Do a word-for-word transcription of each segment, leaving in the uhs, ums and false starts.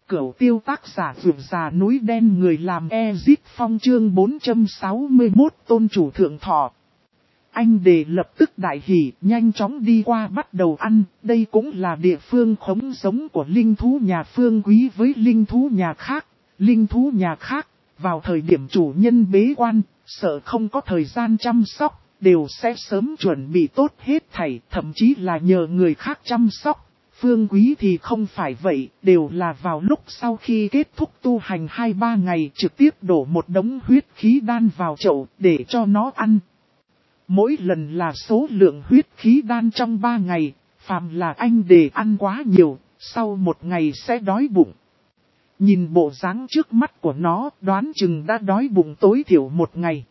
Cửu tiêu tác giả vượt già núi đen người làm Ezit Phong chương bốn trăm sáu mươi mốt tôn chủ thượng thọ. Anh đề lập tức đại hỉ, nhanh chóng đi qua bắt đầu ăn. Đây cũng là địa phương khống giống của linh thú nhà Phương Quý với linh thú nhà khác. Linh thú nhà khác, vào thời điểm chủ nhân bế quan, sợ không có thời gian chăm sóc, đều sẽ sớm chuẩn bị tốt hết thảy, thậm chí là nhờ người khác chăm sóc. Phương Quý thì không phải vậy, đều là vào lúc sau khi kết thúc tu hành hai ba ngày trực tiếp đổ một đống huyết khí đan vào chậu để cho nó ăn. Mỗi lần là số lượng huyết khí đan trong ba ngày, phàm là anh để ăn quá nhiều, sau một ngày sẽ đói bụng. Nhìn bộ dáng trước mắt của nó, đoán chừng đã đói bụng tối thiểu một ngày.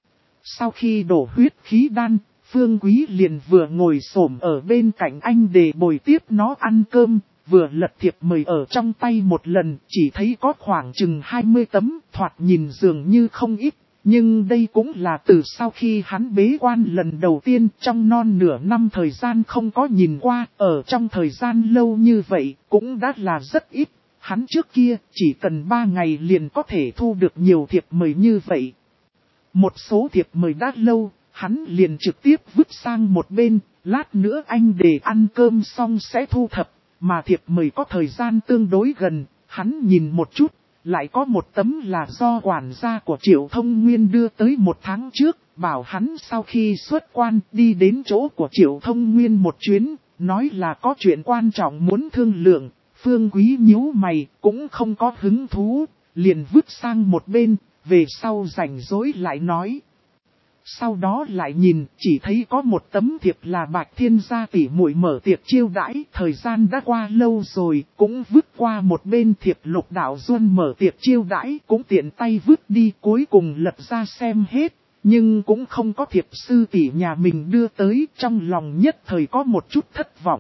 Sau khi đổ huyết khí đan, Phương Quý liền vừa ngồi xổm ở bên cạnh anh để bồi tiếp nó ăn cơm, vừa lật thiệp mời ở trong tay một lần, chỉ thấy có khoảng chừng hai mươi tấm, thoạt nhìn dường như không ít. Nhưng đây cũng là từ sau khi hắn bế quan lần đầu tiên trong non nửa năm thời gian không có nhìn qua, ở trong thời gian lâu như vậy cũng đã là rất ít. Hắn trước kia chỉ cần ba ngày liền có thể thu được nhiều thiệp mời như vậy. Một số thiệp mời đã lâu, hắn liền trực tiếp vứt sang một bên, lát nữa anh để ăn cơm xong sẽ thu thập, mà thiệp mời có thời gian tương đối gần, hắn nhìn một chút, lại có một tấm là do quản gia của Triệu Thông Nguyên đưa tới một tháng trước, bảo hắn sau khi xuất quan đi đến chỗ của Triệu Thông Nguyên một chuyến, nói là có chuyện quan trọng muốn thương lượng. Phương Quý nhíu mày, cũng không có hứng thú, liền vứt sang một bên, về sau rảnh rỗi lại nói. Sau đó lại nhìn, chỉ thấy có một tấm thiệp là Bạch Thiên gia tỷ muội mở tiệc chiêu đãi, thời gian đã qua lâu rồi, cũng vứt qua một bên thiệp Lục Đạo Duân mở tiệc chiêu đãi, cũng tiện tay vứt đi, cuối cùng lật ra xem hết, nhưng cũng không có thiệp sư tỷ nhà mình đưa tới, trong lòng nhất thời có một chút thất vọng.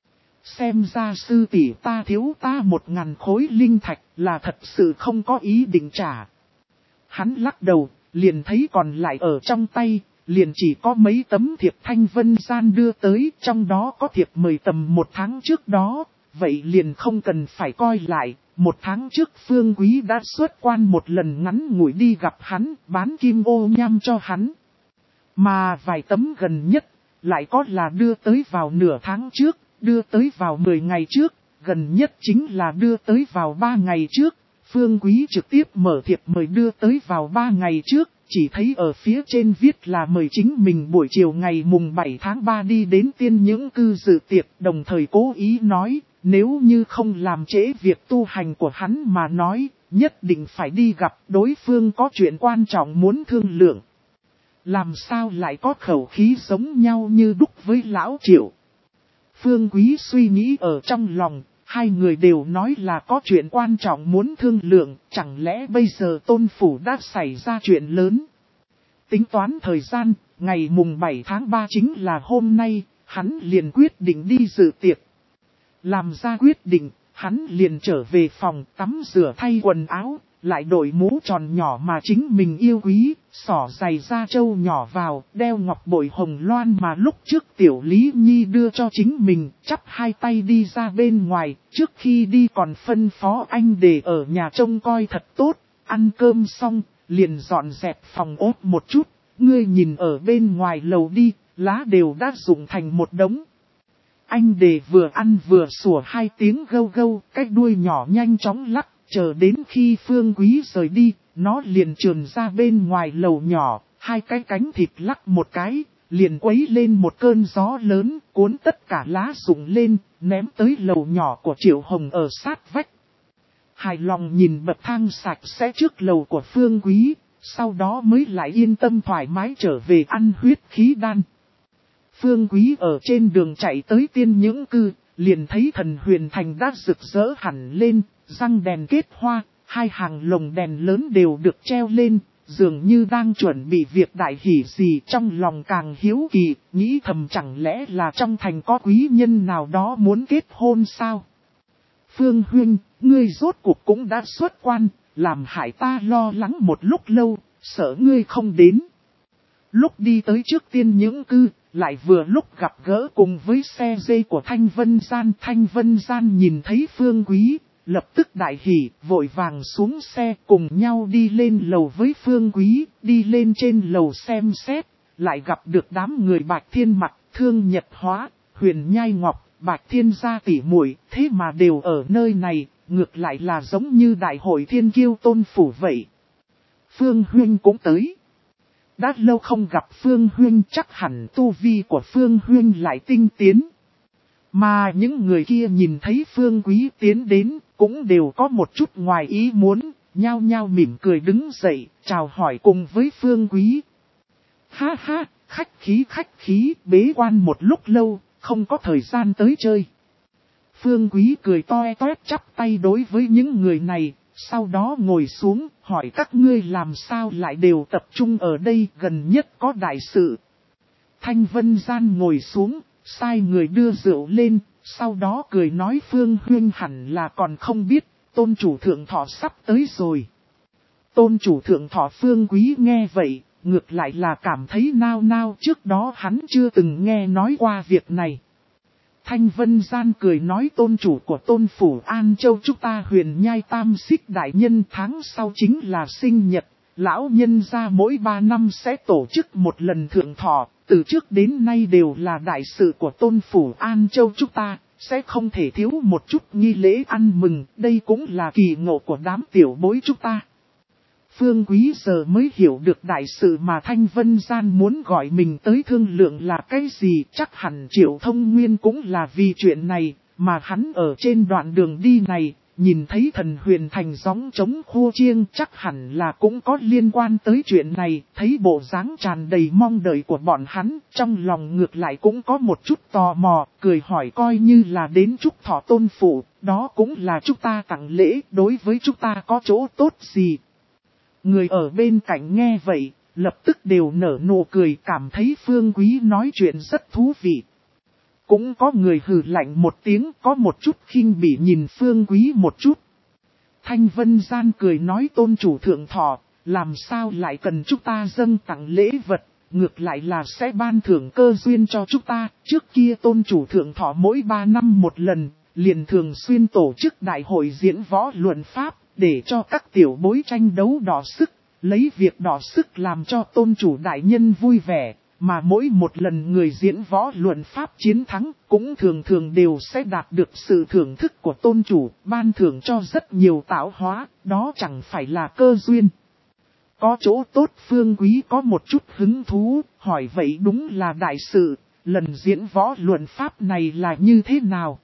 Xem ra sư tỷ ta thiếu ta một ngàn khối linh thạch là thật sự không có ý định trả. Hắn lắc đầu, liền thấy còn lại ở trong tay, liền chỉ có mấy tấm thiệp Thanh Vân Gian đưa tới, trong đó có thiệp mời tầm một tháng trước đó, vậy liền không cần phải coi lại. Một tháng trước Phương Quý đã xuất quan một lần ngắn ngủi đi gặp hắn, bán kim ô nham cho hắn. Mà vài tấm gần nhất, lại có là đưa tới vào nửa tháng trước. Đưa tới vào mười ngày trước, gần nhất chính là đưa tới vào ba ngày trước. Phương Quý trực tiếp mở thiệp mời đưa tới vào ba ngày trước, chỉ thấy ở phía trên viết là mời chính mình buổi chiều ngày mùng bảy tháng ba đi đến tiên những cư dự tiệc, đồng thời cố ý nói, nếu như không làm trễ việc tu hành của hắn mà nói, nhất định phải đi gặp đối phương có chuyện quan trọng muốn thương lượng. Làm sao lại có khẩu khí giống nhau như đúc với lão Triệu? Phương Quý suy nghĩ ở trong lòng, hai người đều nói là có chuyện quan trọng muốn thương lượng, chẳng lẽ bây giờ Tôn Phủ đã xảy ra chuyện lớn. Tính toán thời gian, ngày mùng bảy tháng ba chính là hôm nay, hắn liền quyết định đi dự tiệc. Làm ra quyết định, hắn liền trở về phòng tắm rửa thay quần áo, lại đội mũ tròn nhỏ mà chính mình yêu quý, xỏ giày da trâu nhỏ vào, đeo ngọc bội hồng loan mà lúc trước Tiểu Lý Nhi đưa cho chính mình, chắp hai tay đi ra bên ngoài, trước khi đi còn phân phó anh để ở nhà trông coi thật tốt, ăn cơm xong, liền dọn dẹp phòng ốt một chút, ngươi nhìn ở bên ngoài lầu đi, lá đều đã rụng thành một đống. Anh để vừa ăn vừa sủa hai tiếng gâu gâu, cái đuôi nhỏ nhanh chóng lắc. Chờ đến khi Phương Quý rời đi, nó liền trườn ra bên ngoài lầu nhỏ, hai cái cánh thịt lắc một cái, liền quấy lên một cơn gió lớn, cuốn tất cả lá rụng lên, ném tới lầu nhỏ của Triệu Hồng ở sát vách. Hài lòng nhìn bậc thang sạch sẽ trước lầu của Phương Quý, sau đó mới lại yên tâm thoải mái trở về ăn huyết khí đan. Phương Quý ở trên đường chạy tới tiên những cư, liền thấy thần huyền thành đã rực rỡ hẳn lên. Răng đèn kết hoa, hai hàng lồng đèn lớn đều được treo lên, dường như đang chuẩn bị việc đại hỷ gì, trong lòng càng hiếu kỳ, nghĩ thầm chẳng lẽ là trong thành có quý nhân nào đó muốn kết hôn sao? Phương Huynh, ngươi rốt cuộc cũng đã xuất quan, làm hại ta lo lắng một lúc lâu, sợ ngươi không đến. Lúc đi tới trước tiên những cư, lại vừa lúc gặp gỡ cùng với xe dây của Thanh Vân Gian. Thanh Vân Gian nhìn thấy Phương Quý, lập tức đại hỉ, vội vàng xuống xe cùng nhau đi lên lầu với Phương Quý, đi lên trên lầu xem xét, lại gặp được đám người Bạch Thiên Mặc, Thương Nhật Hóa, Huyền Nhai Ngọc, Bạch Thiên gia tỷ muội, thế mà đều ở nơi này, ngược lại là giống như đại hội thiên kiêu Tôn phủ vậy. Phương Huynh cũng tới. Đã lâu không gặp Phương Huynh, chắc hẳn tu vi của Phương Huynh lại tinh tiến. Mà những người kia nhìn thấy Phương Quý tiến đến, cũng đều có một chút ngoài ý muốn, nhao nhao mỉm cười đứng dậy, chào hỏi cùng với Phương Quý. Ha ha, khách khí khách khí, bế quan một lúc lâu, không có thời gian tới chơi. Phương Quý cười toe toét chắp tay đối với những người này, sau đó ngồi xuống, hỏi các ngươi làm sao lại đều tập trung ở đây, gần nhất có đại sự. Thanh Vân Gian ngồi xuống, sai người đưa rượu lên, sau đó cười nói Phương Huynh hẳn là còn không biết, Tôn chủ thượng thọ sắp tới rồi. Tôn chủ thượng thọ Phương Quý nghe vậy, ngược lại là cảm thấy nao nao, trước đó hắn chưa từng nghe nói qua việc này. Thanh Vân Gian cười nói tôn chủ của Tôn phủ An Châu chúng ta Huyền Nhai Tam Xích đại nhân tháng sau chính là sinh nhật, lão nhân gia mỗi ba năm sẽ tổ chức một lần thượng thọ, từ trước đến nay đều là đại sự của Tôn phủ An Châu chúng ta, sẽ không thể thiếu một chút nghi lễ ăn mừng, đây cũng là kỳ ngộ của đám tiểu bối chúng ta. Phương Quý giờ mới hiểu được đại sự mà Thanh Vân Gian muốn gọi mình tới thương lượng là cái gì, chắc hẳn Triệu Thông Nguyên cũng là vì chuyện này, mà hắn ở trên đoạn đường đi này, nhìn thấy thần huyền thành gióng trống khua chiêng chắc hẳn là cũng có liên quan tới chuyện này, thấy bộ dáng tràn đầy mong đợi của bọn hắn, trong lòng ngược lại cũng có một chút tò mò, cười hỏi coi như là đến chúc thọ Tôn phủ, đó cũng là chúng ta tặng lễ, đối với chúng ta có chỗ tốt gì. Người ở bên cạnh nghe vậy, lập tức đều nở nụ cười cảm thấy Phương Quý nói chuyện rất thú vị. Cũng có người hừ lạnh một tiếng có một chút khinh bỉ nhìn Phương Quý một chút. Thanh Vân Gian cười nói tôn chủ thượng thọ, làm sao lại cần chúng ta dâng tặng lễ vật, ngược lại là sẽ ban thưởng cơ duyên cho chúng ta. Trước kia tôn chủ thượng thọ mỗi ba năm một lần, liền thường xuyên tổ chức đại hội diễn võ luận pháp. Để cho các tiểu bối tranh đấu đỏ sức, lấy việc đỏ sức làm cho tôn chủ đại nhân vui vẻ, mà mỗi một lần người diễn võ luận pháp chiến thắng cũng thường thường đều sẽ đạt được sự thưởng thức của tôn chủ, ban thưởng cho rất nhiều tạo hóa, đó chẳng phải là cơ duyên. Có chỗ tốt Phương Quý có một chút hứng thú, hỏi vậy đúng là đại sự, lần diễn võ luận pháp này là như thế nào?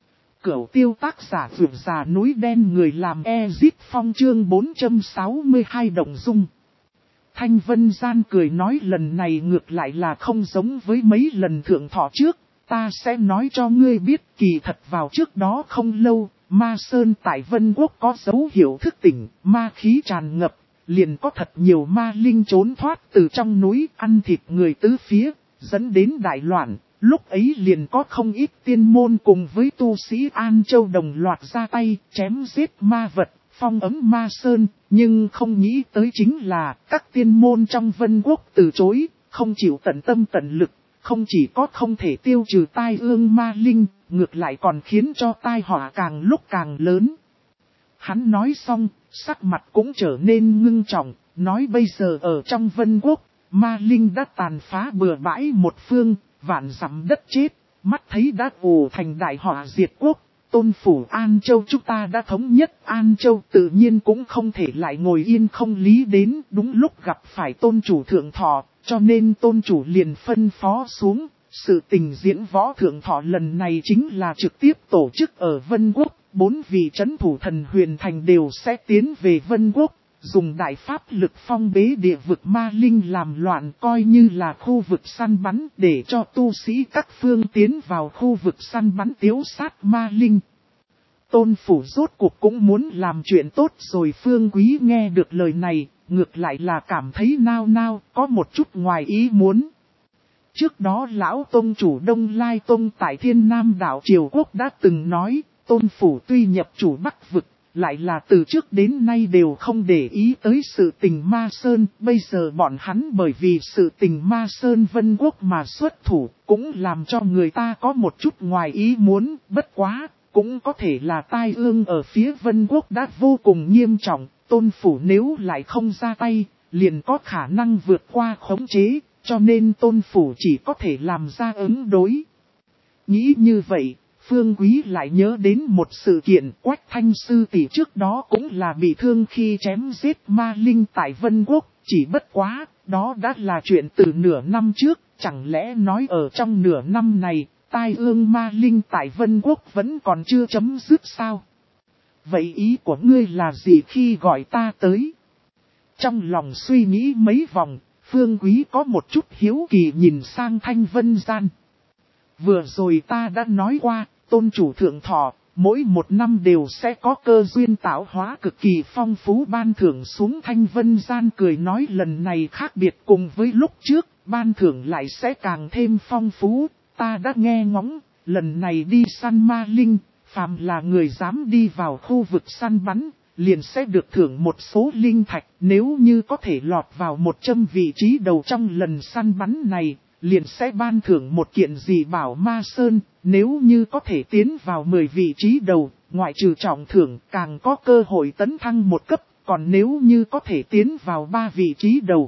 Cửu tiêu tác giả vượt già núi đen người làm Ezip Phong chương bốn trăm sáu mươi hai động dung. Thanh Vân Gian cười nói lần này ngược lại là không giống với mấy lần thượng thọ trước, ta sẽ nói cho ngươi biết kỳ thật vào trước đó không lâu, Ma Sơn tại Vân Quốc có dấu hiệu thức tỉnh, ma khí tràn ngập, liền có thật nhiều ma linh trốn thoát từ trong núi ăn thịt người tứ phía, dẫn đến đại loạn. Lúc ấy liền có không ít tiên môn cùng với tu sĩ An Châu đồng loạt ra tay, chém giết ma vật, phong ấm ma sơn, nhưng không nghĩ tới chính là các tiên môn trong Vân Quốc từ chối, không chịu tận tâm tận lực, không chỉ có không thể tiêu trừ tai ương ma linh, ngược lại còn khiến cho tai họa càng lúc càng lớn. Hắn nói xong, sắc mặt cũng trở nên ngưng trọng, nói bây giờ ở trong Vân Quốc, ma linh đã tàn phá bừa bãi một phương. Vạn dặm đất chết, mắt thấy đã ù thành đại họa diệt quốc, Tôn phủ An Châu chúng ta đã thống nhất An Châu tự nhiên cũng không thể lại ngồi yên không lý đến đúng lúc gặp phải tôn chủ thượng thọ, cho nên tôn chủ liền phân phó xuống, sự tình diễn võ thượng thọ lần này chính là trực tiếp tổ chức ở Vân Quốc, bốn vị trấn thủ thần huyền thành đều sẽ tiến về Vân Quốc. Dùng đại pháp lực phong bế địa vực ma linh làm loạn coi như là khu vực săn bắn để cho tu sĩ các phương tiến vào khu vực săn bắn tiếu sát ma linh. Tôn phủ rốt cuộc cũng muốn làm chuyện tốt rồi Phương Quý nghe được lời này, ngược lại là cảm thấy nao nao, có một chút ngoài ý muốn. Trước đó lão tôn chủ Đông Lai Tông tại Thiên Nam đảo Triều Quốc đã từng nói, tôn phủ tuy nhập chủ Bắc vực, lại là từ trước đến nay đều không để ý tới sự tình Ma Sơn, bây giờ bọn hắn bởi vì sự tình Ma Sơn Vân Quốc mà xuất thủ, cũng làm cho người ta có một chút ngoài ý muốn, bất quá, cũng có thể là tai ương ở phía Vân Quốc đã vô cùng nghiêm trọng, Tôn Phủ nếu lại không ra tay, liền có khả năng vượt qua khống chế, cho nên Tôn Phủ chỉ có thể làm ra ứng đối. Nghĩ như vậy, Phương Quý lại nhớ đến một sự kiện, Quách Thanh sư tỷ trước đó cũng là bị thương khi chém giết ma linh tại Vân Quốc, chỉ bất quá, đó đã là chuyện từ nửa năm trước, chẳng lẽ nói ở trong nửa năm này, tai ương ma linh tại Vân Quốc vẫn còn chưa chấm dứt sao? Vậy ý của ngươi là gì khi gọi ta tới? Trong lòng suy nghĩ mấy vòng, Phương Quý có một chút hiếu kỳ nhìn sang Thanh Vân Gian. Vừa rồi ta đã nói qua, tôn chủ thượng thọ, mỗi một năm đều sẽ có cơ duyên tạo hóa cực kỳ phong phú ban thưởng xuống. Thanh Vân Gian cười nói lần này khác biệt cùng với lúc trước, ban thưởng lại sẽ càng thêm phong phú. Ta đã nghe ngóng, lần này đi săn ma linh, phàm là người dám đi vào khu vực săn bắn, liền sẽ được thưởng một số linh thạch. Nếu như có thể lọt vào một trăm vị trí đầu trong lần săn bắn này, liền sẽ ban thưởng một kiện dị bảo ma sơn. Nếu như có thể tiến vào mười vị trí đầu, ngoại trừ trọng thưởng càng có cơ hội tấn thăng một cấp. Còn nếu như có thể tiến vào ba vị trí đầu.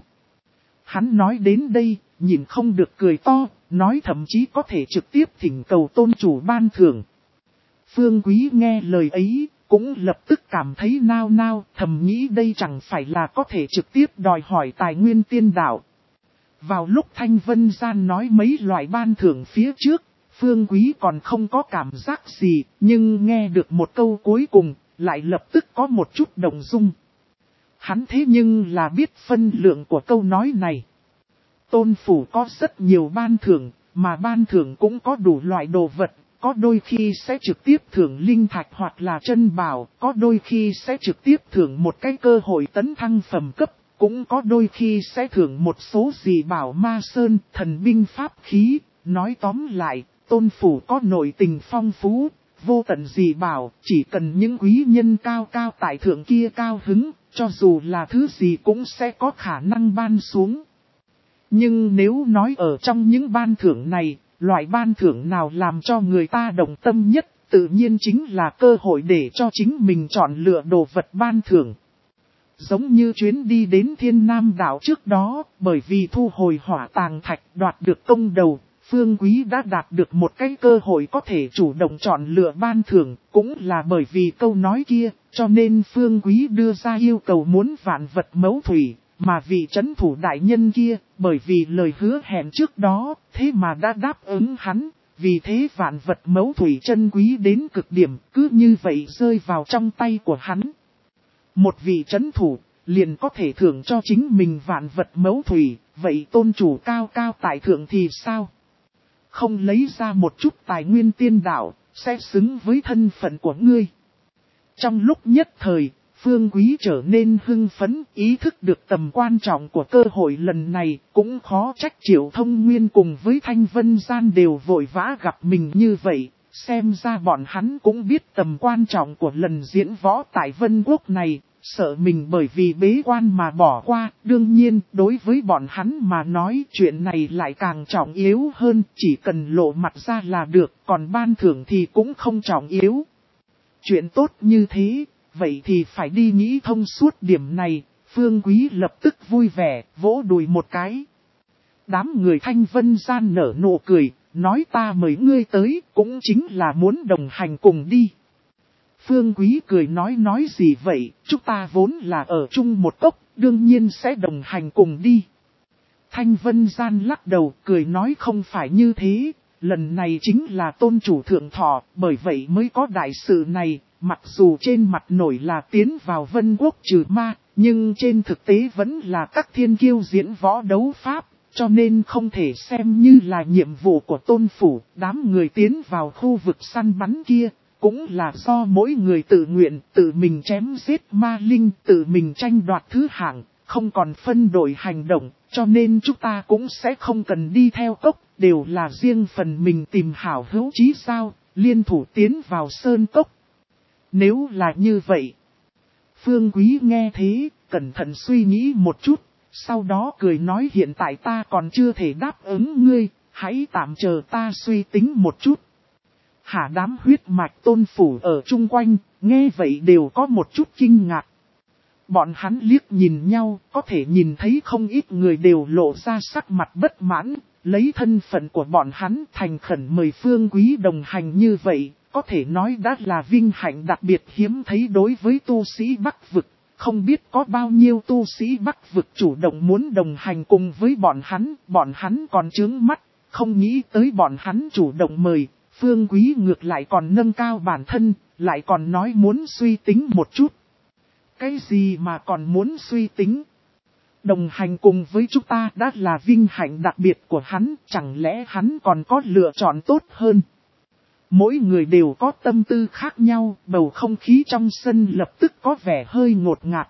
Hắn nói đến đây, nhìn không được cười to, nói thậm chí có thể trực tiếp thỉnh cầu tôn chủ ban thưởng. Phương Quý nghe lời ấy, cũng lập tức cảm thấy nao nao, thầm nghĩ đây chẳng phải là có thể trực tiếp đòi hỏi tài nguyên tiên đạo. Vào lúc Thanh Vân Gian nói mấy loại ban thưởng phía trước, Phương Quý còn không có cảm giác gì, nhưng nghe được một câu cuối cùng, lại lập tức có một chút động dung. Hắn thế nhưng là biết phân lượng của câu nói này. Tôn Phủ có rất nhiều ban thưởng, mà ban thưởng cũng có đủ loại đồ vật, có đôi khi sẽ trực tiếp thưởng linh thạch hoặc là chân bảo, có đôi khi sẽ trực tiếp thưởng một cái cơ hội tấn thăng phẩm cấp, cũng có đôi khi sẽ thưởng một số dị bảo ma sơn, thần binh pháp khí. Nói tóm lại, Tôn Phủ có nội tình phong phú, vô tận dị bảo, chỉ cần những quý nhân cao cao tại thượng kia cao hứng, cho dù là thứ gì cũng sẽ có khả năng ban xuống. Nhưng nếu nói ở trong những ban thưởng này, loại ban thưởng nào làm cho người ta động tâm nhất, tự nhiên chính là cơ hội để cho chính mình chọn lựa đồ vật ban thưởng. Giống như chuyến đi đến Thiên Nam đảo trước đó, bởi vì thu hồi hỏa tàng thạch đoạt được công đầu, Phương Quý đã đạt được một cái cơ hội có thể chủ động chọn lựa ban thưởng, cũng là bởi vì câu nói kia, cho nên Phương Quý đưa ra yêu cầu muốn vạn vật mẫu thủy, mà vị trấn thủ đại nhân kia, bởi vì lời hứa hẹn trước đó, thế mà đã đáp ứng hắn, vì thế vạn vật mẫu thủy chân quý đến cực điểm, cứ như vậy rơi vào trong tay của hắn. Một vị trấn thủ, liền có thể thưởng cho chính mình vạn vật mẫu thủy, vậy tôn chủ cao cao tại thượng thì sao? Không lấy ra một chút tài nguyên tiên đạo, sẽ xứng với thân phận của ngươi. Trong lúc nhất thời, Phương Quý trở nên hưng phấn, ý thức được tầm quan trọng của cơ hội lần này, cũng khó trách Triệu Thông Nguyên cùng với Thanh Vân Gian đều vội vã gặp mình như vậy, xem ra bọn hắn cũng biết tầm quan trọng của lần diễn võ tại Vân Quốc này, sợ mình bởi vì bế quan mà bỏ qua. Đương nhiên, đối với bọn hắn mà nói chuyện này lại càng trọng yếu hơn, chỉ cần lộ mặt ra là được, còn ban thưởng thì cũng không trọng yếu. Chuyện tốt như thế, vậy thì phải đi nghĩ thông suốt điểm này. Phương Quý lập tức vui vẻ, vỗ đùi một cái. Đám người Thanh Vân Gian nở nụ cười, nói ta mời ngươi tới, cũng chính là muốn đồng hành cùng đi. Phương Quý cười nói nói gì vậy, chúng ta vốn là ở chung một cốc, đương nhiên sẽ đồng hành cùng đi. Thanh Vân Gian lắc đầu cười nói không phải như thế, lần này chính là tôn chủ thượng thọ, bởi vậy mới có đại sự này, mặc dù trên mặt nổi là tiến vào Vân Quốc trừ ma, nhưng trên thực tế vẫn là các thiên kiêu diễn võ đấu pháp, cho nên không thể xem như là nhiệm vụ của tôn phủ. Đám người tiến vào khu vực săn bắn kia, cũng là do mỗi người tự nguyện, tự mình chém giết ma linh, tự mình tranh đoạt thứ hạng, không còn phân đội hành động, cho nên chúng ta cũng sẽ không cần đi theo cốc, đều là riêng phần mình tìm hảo hữu chí sao, liên thủ tiến vào sơn cốc. Nếu là như vậy, Phương Quý nghe thế, cẩn thận suy nghĩ một chút, sau đó cười nói hiện tại ta còn chưa thể đáp ứng ngươi, hãy tạm chờ ta suy tính một chút. Hả đám huyết mạch Tôn phủ ở chung quanh, nghe vậy đều có một chút kinh ngạc. Bọn hắn liếc nhìn nhau, có thể nhìn thấy không ít người đều lộ ra sắc mặt bất mãn, lấy thân phận của bọn hắn thành khẩn mời Phương Quý đồng hành như vậy, có thể nói đã là vinh hạnh đặc biệt hiếm thấy đối với tu sĩ Bắc Vực. Không biết có bao nhiêu tu sĩ Bắc Vực chủ động muốn đồng hành cùng với bọn hắn, bọn hắn còn chướng mắt, không nghĩ tới bọn hắn chủ động mời, Phương Quý ngược lại còn nâng cao bản thân, lại còn nói muốn suy tính một chút. Cái gì mà còn muốn suy tính? Đồng hành cùng với chúng ta đã là vinh hạnh đặc biệt của hắn, chẳng lẽ hắn còn có lựa chọn tốt hơn? Mỗi người đều có tâm tư khác nhau, bầu không khí trong sân lập tức có vẻ hơi ngột ngạt.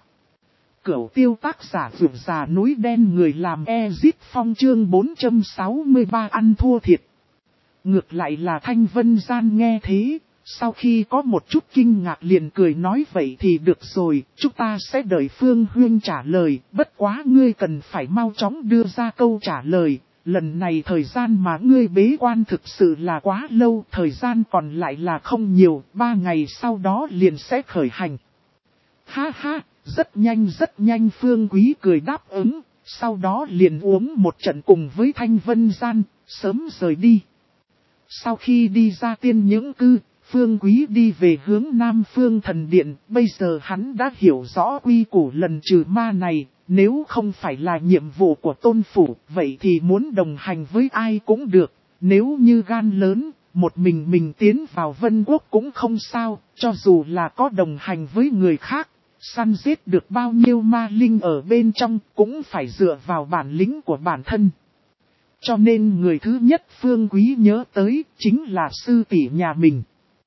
Cửu tiêu tác giả vượt già núi đen người làm Ezit Phong chương bốn trăm sáu mươi ba ăn thua thiệt. Ngược lại là Thanh Vân Gian nghe thế, sau khi có một chút kinh ngạc liền cười nói vậy thì được rồi, chúng ta sẽ đợi Phương Huyên trả lời, bất quá ngươi cần phải mau chóng đưa ra câu trả lời. Lần này thời gian mà ngươi bế quan thực sự là quá lâu, thời gian còn lại là không nhiều, ba ngày sau đó liền sẽ khởi hành. Ha ha, rất nhanh rất nhanh Phương Quý cười đáp ứng, sau đó liền uống một trận cùng với Thanh Vân Gian, sớm rời đi. Sau khi đi ra tiên những cư, Phương Quý đi về hướng Nam Phương Thần Điện, bây giờ hắn đã hiểu rõ quy củ lần trừ ma này. Nếu không phải là nhiệm vụ của Tôn phủ, vậy thì muốn đồng hành với ai cũng được. Nếu như gan lớn, một mình mình tiến vào Vân Quốc cũng không sao, cho dù là có đồng hành với người khác. Săn giết được bao nhiêu ma linh ở bên trong cũng phải dựa vào bản lĩnh của bản thân. Cho nên người thứ nhất Phương Quý nhớ tới chính là sư tỷ nhà mình.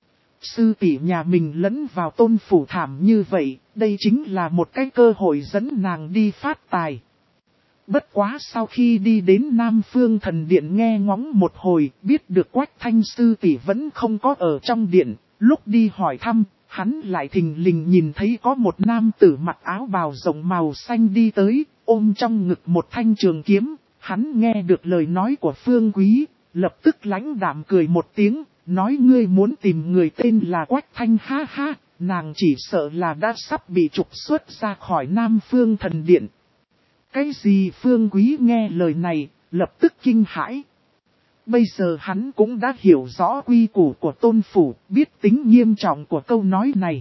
Sư tỷ nhà mình lẫn vào Tôn phủ thảm như vậy, đây chính là một cái cơ hội dẫn nàng đi phát tài. Bất quá sau khi đi đến Nam Phương Thần Điện nghe ngóng một hồi, biết được Quách Thanh sư tỷ vẫn không có ở trong điện, lúc đi hỏi thăm, hắn lại thình lình nhìn thấy có một nam tử mặc áo bào rộng màu xanh đi tới, ôm trong ngực một thanh trường kiếm, hắn nghe được lời nói của Phương Quý, lập tức lãnh đạm cười một tiếng. Nói ngươi muốn tìm người tên là Quách Thanh ha ha, nàng chỉ sợ là đã sắp bị trục xuất ra khỏi Nam Phương Thần Điện. Cái gì Phương Quý nghe lời này, lập tức kinh hãi. Bây giờ hắn cũng đã hiểu rõ quy củ của Tôn phủ, biết tính nghiêm trọng của câu nói này.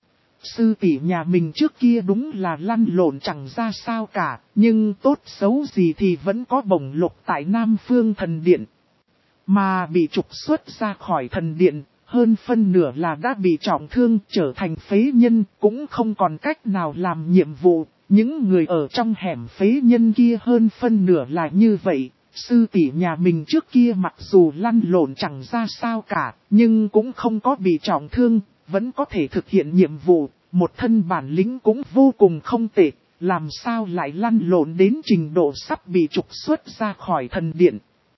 Sư tỷ nhà mình trước kia đúng là lăn lộn chẳng ra sao cả, nhưng tốt xấu gì thì vẫn có bổng lộc tại Nam Phương Thần Điện. Mà bị trục xuất ra khỏi thần điện, hơn phân nửa là đã bị trọng thương trở thành phế nhân, cũng không còn cách nào làm nhiệm vụ. Những người ở trong hẻm phế nhân kia hơn phân nửa là như vậy. Sư tỷ nhà mình trước kia mặc dù lăn lộn chẳng ra sao cả, nhưng cũng không có bị trọng thương, vẫn có thể thực hiện nhiệm vụ. Một thân bản lĩnh cũng vô cùng không tệ, làm sao lại lăn lộn đến trình độ sắp bị trục xuất ra khỏi thần điện.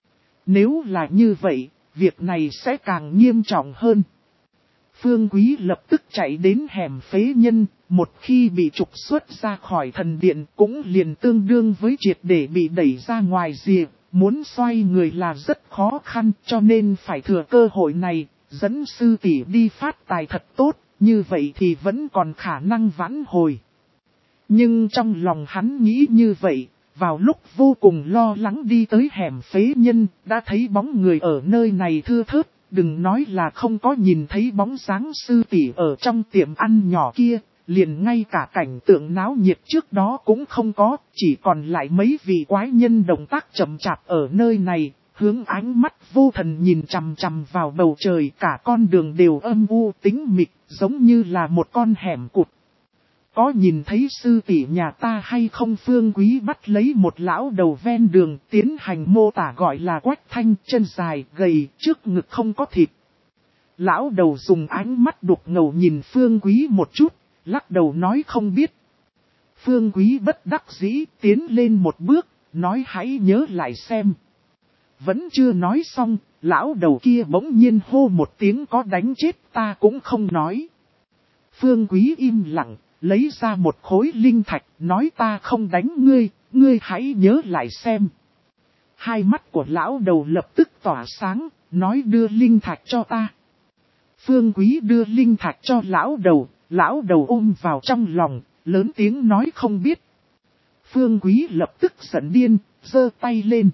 Nếu là như vậy, việc này sẽ càng nghiêm trọng hơn. Phương Quý lập tức chạy đến hẻm phế nhân, một khi bị trục xuất ra khỏi thần điện cũng liền tương đương với triệt để bị đẩy ra ngoài rìa, muốn xoay người là rất khó khăn cho nên phải thừa cơ hội này, dẫn sư tỷ đi phát tài thật tốt, như vậy thì vẫn còn khả năng vãn hồi. Nhưng trong lòng hắn nghĩ như vậy. Vào lúc vô cùng lo lắng đi tới hẻm phế nhân, đã thấy bóng người ở nơi này thưa thớt, đừng nói là không có nhìn thấy bóng dáng sư tỷ ở trong tiệm ăn nhỏ kia, liền ngay cả cảnh tượng náo nhiệt trước đó cũng không có, chỉ còn lại mấy vị quái nhân động tác chậm chạp ở nơi này, hướng ánh mắt vô thần nhìn chằm chằm vào bầu trời, cả con đường đều âm u tĩnh mịch, giống như là một con hẻm cụt. Có nhìn thấy sư tỷ nhà ta hay không? Phương Quý bắt lấy một lão đầu ven đường tiến hành mô tả gọi là Quách Thanh, chân dài, gầy, trước ngực không có thịt. Lão đầu dùng ánh mắt đục ngầu nhìn Phương Quý một chút, lắc đầu nói không biết. Phương Quý bất đắc dĩ tiến lên một bước, nói hãy nhớ lại xem. Vẫn chưa nói xong, lão đầu kia bỗng nhiên hô một tiếng có đánh chết ta cũng không nói. Phương Quý im lặng. Lấy ra một khối linh thạch, nói ta không đánh ngươi, ngươi hãy nhớ lại xem. Hai mắt của lão đầu lập tức tỏa sáng, nói đưa linh thạch cho ta. Phương Quý đưa linh thạch cho lão đầu, lão đầu ôm vào trong lòng, lớn tiếng nói không biết. Phương Quý lập tức giận điên, giơ tay lên.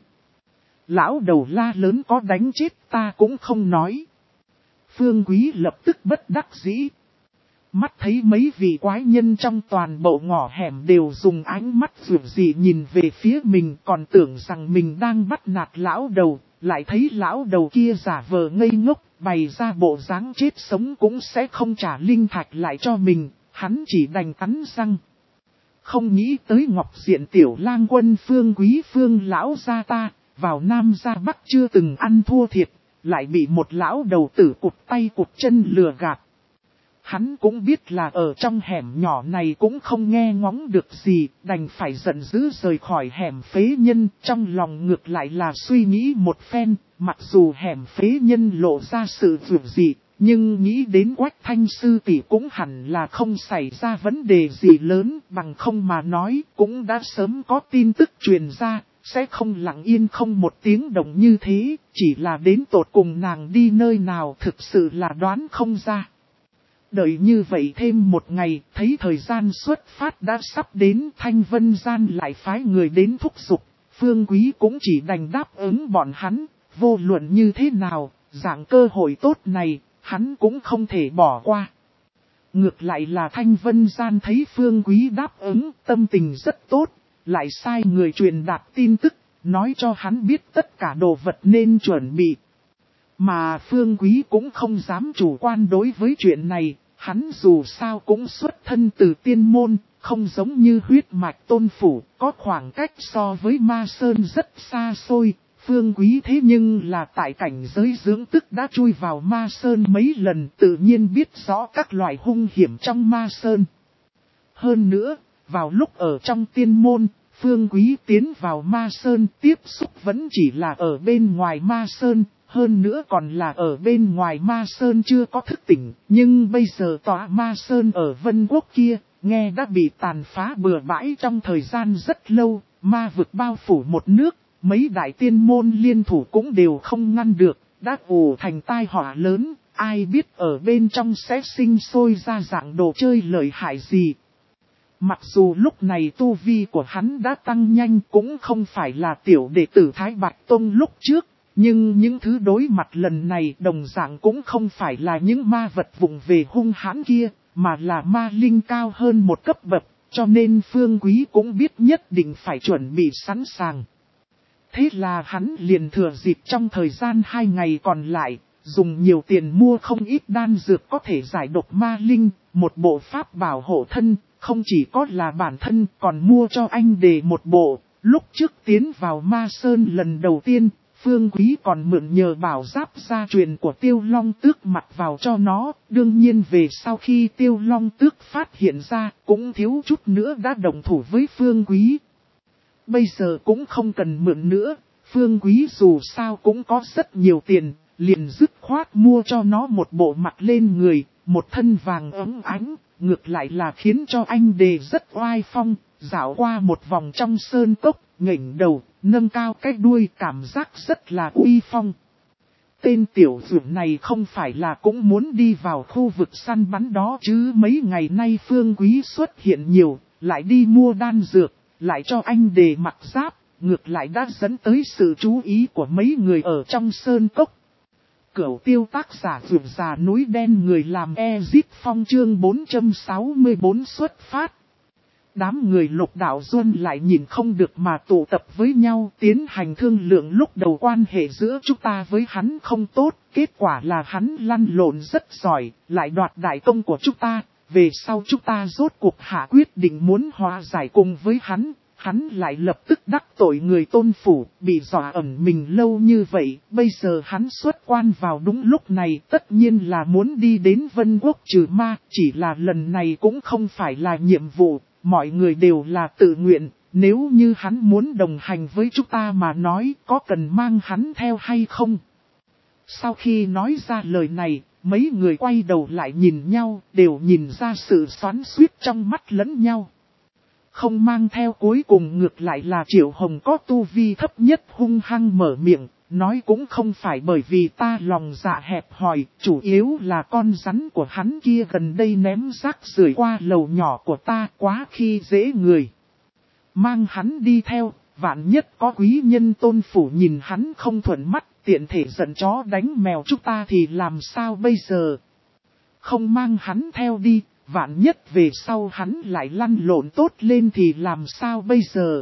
Lão đầu la lớn có đánh chết ta cũng không nói. Phương Quý lập tức bất đắc dĩ. Mắt thấy mấy vị quái nhân trong toàn bộ ngõ hẻm đều dùng ánh mắt dường dị nhìn về phía mình, còn tưởng rằng mình đang bắt nạt lão đầu, lại thấy lão đầu kia giả vờ ngây ngốc, bày ra bộ dáng chết sống cũng sẽ không trả linh thạch lại cho mình, hắn chỉ đành cắn răng. Không nghĩ tới Ngọc Diện tiểu lang quân Phương Quý Phương lão gia ta, vào Nam ra Bắc chưa từng ăn thua thiệt, lại bị một lão đầu tử cụt tay cụt chân lừa gạt. Hắn cũng biết là ở trong hẻm nhỏ này cũng không nghe ngóng được gì, đành phải giận dữ rời khỏi hẻm phế nhân, trong lòng ngược lại là suy nghĩ một phen, mặc dù hẻm phế nhân lộ ra sự vượt dị, nhưng nghĩ đến Quách Thanh sư tỷ cũng hẳn là không xảy ra vấn đề gì lớn, bằng không mà nói cũng đã sớm có tin tức truyền ra, sẽ không lặng yên không một tiếng động như thế, chỉ là đến tột cùng nàng đi nơi nào thực sự là đoán không ra. Đợi như vậy thêm một ngày, thấy thời gian xuất phát đã sắp đến, Thanh Vân Gian lại phái người đến thúc giục, Phương Quý cũng chỉ đành đáp ứng bọn hắn, vô luận như thế nào, dạng cơ hội tốt này, hắn cũng không thể bỏ qua. Ngược lại là Thanh Vân Gian thấy Phương Quý đáp ứng, tâm tình rất tốt, lại sai người truyền đạt tin tức, nói cho hắn biết tất cả đồ vật nên chuẩn bị. Mà Phương Quý cũng không dám chủ quan đối với chuyện này, hắn dù sao cũng xuất thân từ tiên môn, không giống như huyết mạch tôn phủ, có khoảng cách so với Ma Sơn rất xa xôi. Phương Quý thế nhưng là tại cảnh giới dưỡng tức đã chui vào Ma Sơn mấy lần, tự nhiên biết rõ các loại hung hiểm trong Ma Sơn. Hơn nữa, vào lúc ở trong tiên môn, Phương Quý tiến vào Ma Sơn tiếp xúc vẫn chỉ là ở bên ngoài Ma Sơn, hơn nữa còn là ở bên ngoài Ma Sơn chưa có thức tỉnh, nhưng bây giờ tòa Ma Sơn ở Vân Quốc kia, nghe đã bị tàn phá bừa bãi trong thời gian rất lâu, ma vực bao phủ một nước, mấy đại tiên môn liên thủ cũng đều không ngăn được, đã ủ thành tai họa lớn, ai biết ở bên trong sẽ sinh sôi ra dạng đồ chơi lợi hại gì. Mặc dù lúc này tu vi của hắn đã tăng nhanh cũng không phải là tiểu đệ tử Thái Bạch Tông lúc trước, nhưng những thứ đối mặt lần này đồng dạng cũng không phải là những ma vật vụng về hung hãn kia, mà là ma linh cao hơn một cấp bậc, cho nên Phương Quý cũng biết nhất định phải chuẩn bị sẵn sàng. Thế là hắn liền thừa dịp trong thời gian hai ngày còn lại, dùng nhiều tiền mua không ít đan dược có thể giải độc ma linh, một bộ pháp bảo hộ thân, không chỉ có là bản thân còn mua cho anh đề một bộ. Lúc trước tiến vào Ma Sơn lần đầu tiên, Phương Quý còn mượn nhờ bảo giáp gia truyền của Tiêu Long Tước mặc vào cho nó, đương nhiên về sau khi Tiêu Long Tước phát hiện ra, cũng thiếu chút nữa đã đồng thủ với Phương Quý. Bây giờ cũng không cần mượn nữa, Phương Quý dù sao cũng có rất nhiều tiền, liền dứt khoát mua cho nó một bộ mặt lên người, một thân vàng ấm ánh, ngược lại là khiến cho anh đề rất oai phong, dạo qua một vòng trong sơn cốc, ngẩng đầu, nâng cao cái đuôi, cảm giác rất là uy phong. Tên tiểu dược này không phải là cũng muốn đi vào khu vực săn bắn đó chứ, mấy ngày nay Phương Quý xuất hiện nhiều, lại đi mua đan dược, lại cho anh đề mặc giáp, ngược lại đã dẫn tới sự chú ý của mấy người ở trong sơn cốc. Cửu tiêu tác giả vượt già núi đen người làm Ezit Phong chương bốn trăm sáu mươi bốn xuất phát. Đám người Lục Đạo Duân lại nhìn không được mà tụ tập với nhau tiến hành thương lượng. Lúc đầu quan hệ giữa chúng ta với hắn không tốt, kết quả là hắn lăn lộn rất giỏi, lại đoạt đại công của chúng ta. Về sau chúng ta rốt cuộc hạ quyết định muốn hòa giải cùng với hắn. Hắn lại lập tức đắc tội người tôn phủ, bị dọa ẩn mình lâu như vậy, bây giờ hắn xuất quan vào đúng lúc này, tất nhiên là muốn đi đến Vân Quốc trừ ma, chỉ là lần này cũng không phải là nhiệm vụ, mọi người đều là tự nguyện, nếu như hắn muốn đồng hành với chúng ta mà nói, có cần mang hắn theo hay không? Sau khi nói ra lời này, mấy người quay đầu lại nhìn nhau, đều nhìn ra sự xoắn xuýt trong mắt lẫn nhau. Không mang theo cuối cùng ngược lại là Triệu Hồng có tu vi thấp nhất hung hăng mở miệng, nói cũng không phải bởi vì ta lòng dạ hẹp hòi, chủ yếu là con rắn của hắn kia gần đây ném rác rưởi qua lầu nhỏ của ta quá khi dễ người. Mang hắn đi theo, vạn nhất có quý nhân Tôn phủ nhìn hắn không thuận mắt, tiện thể giận chó đánh mèo chúng ta thì làm sao bây giờ? Không mang hắn theo đi, vạn nhất về sau hắn lại lăn lộn tốt lên thì làm sao bây giờ?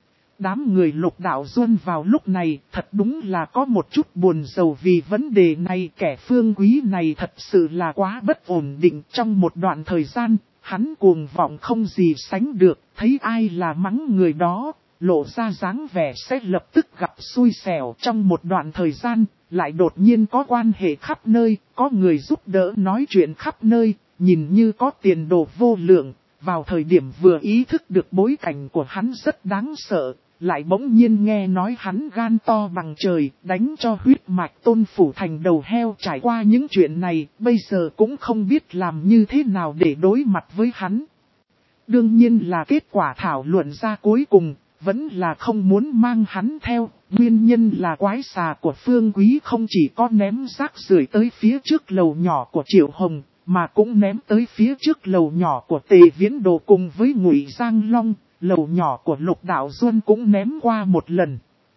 Đám người Lục Đạo Duân vào lúc này thật đúng là có một chút buồn rầu vì vấn đề này. Kẻ Phương Quý này thật sự là quá bất ổn định. Trong một đoạn thời gian, hắn cuồng vọng không gì sánh được, thấy ai là mắng người đó, lộ ra dáng vẻ sẽ lập tức gặp xui xẻo. Trong một đoạn thời gian, lại đột nhiên có quan hệ khắp nơi, có người giúp đỡ nói chuyện khắp nơi, nhìn như có tiền đồ vô lượng. Vào thời điểm vừa ý thức được bối cảnh của hắn rất đáng sợ, lại bỗng nhiên nghe nói hắn gan to bằng trời, đánh cho huyết mạch Tôn phủ thành đầu heo. Trải qua những chuyện này, bây giờ cũng không biết làm như thế nào để đối mặt với hắn. Đương nhiên là kết quả thảo luận ra cuối cùng, vẫn là không muốn mang hắn theo. Nguyên nhân là quái xà của Phương Quý không chỉ có ném rác rưởi tới phía trước lầu nhỏ của Triệu Hồng, mà cũng ném tới phía trước lầu nhỏ của Tề Viễn Đồ cùng với Ngụy Giang Long. Lầu nhỏ của Lục Đạo Duân cũng ném qua một lần.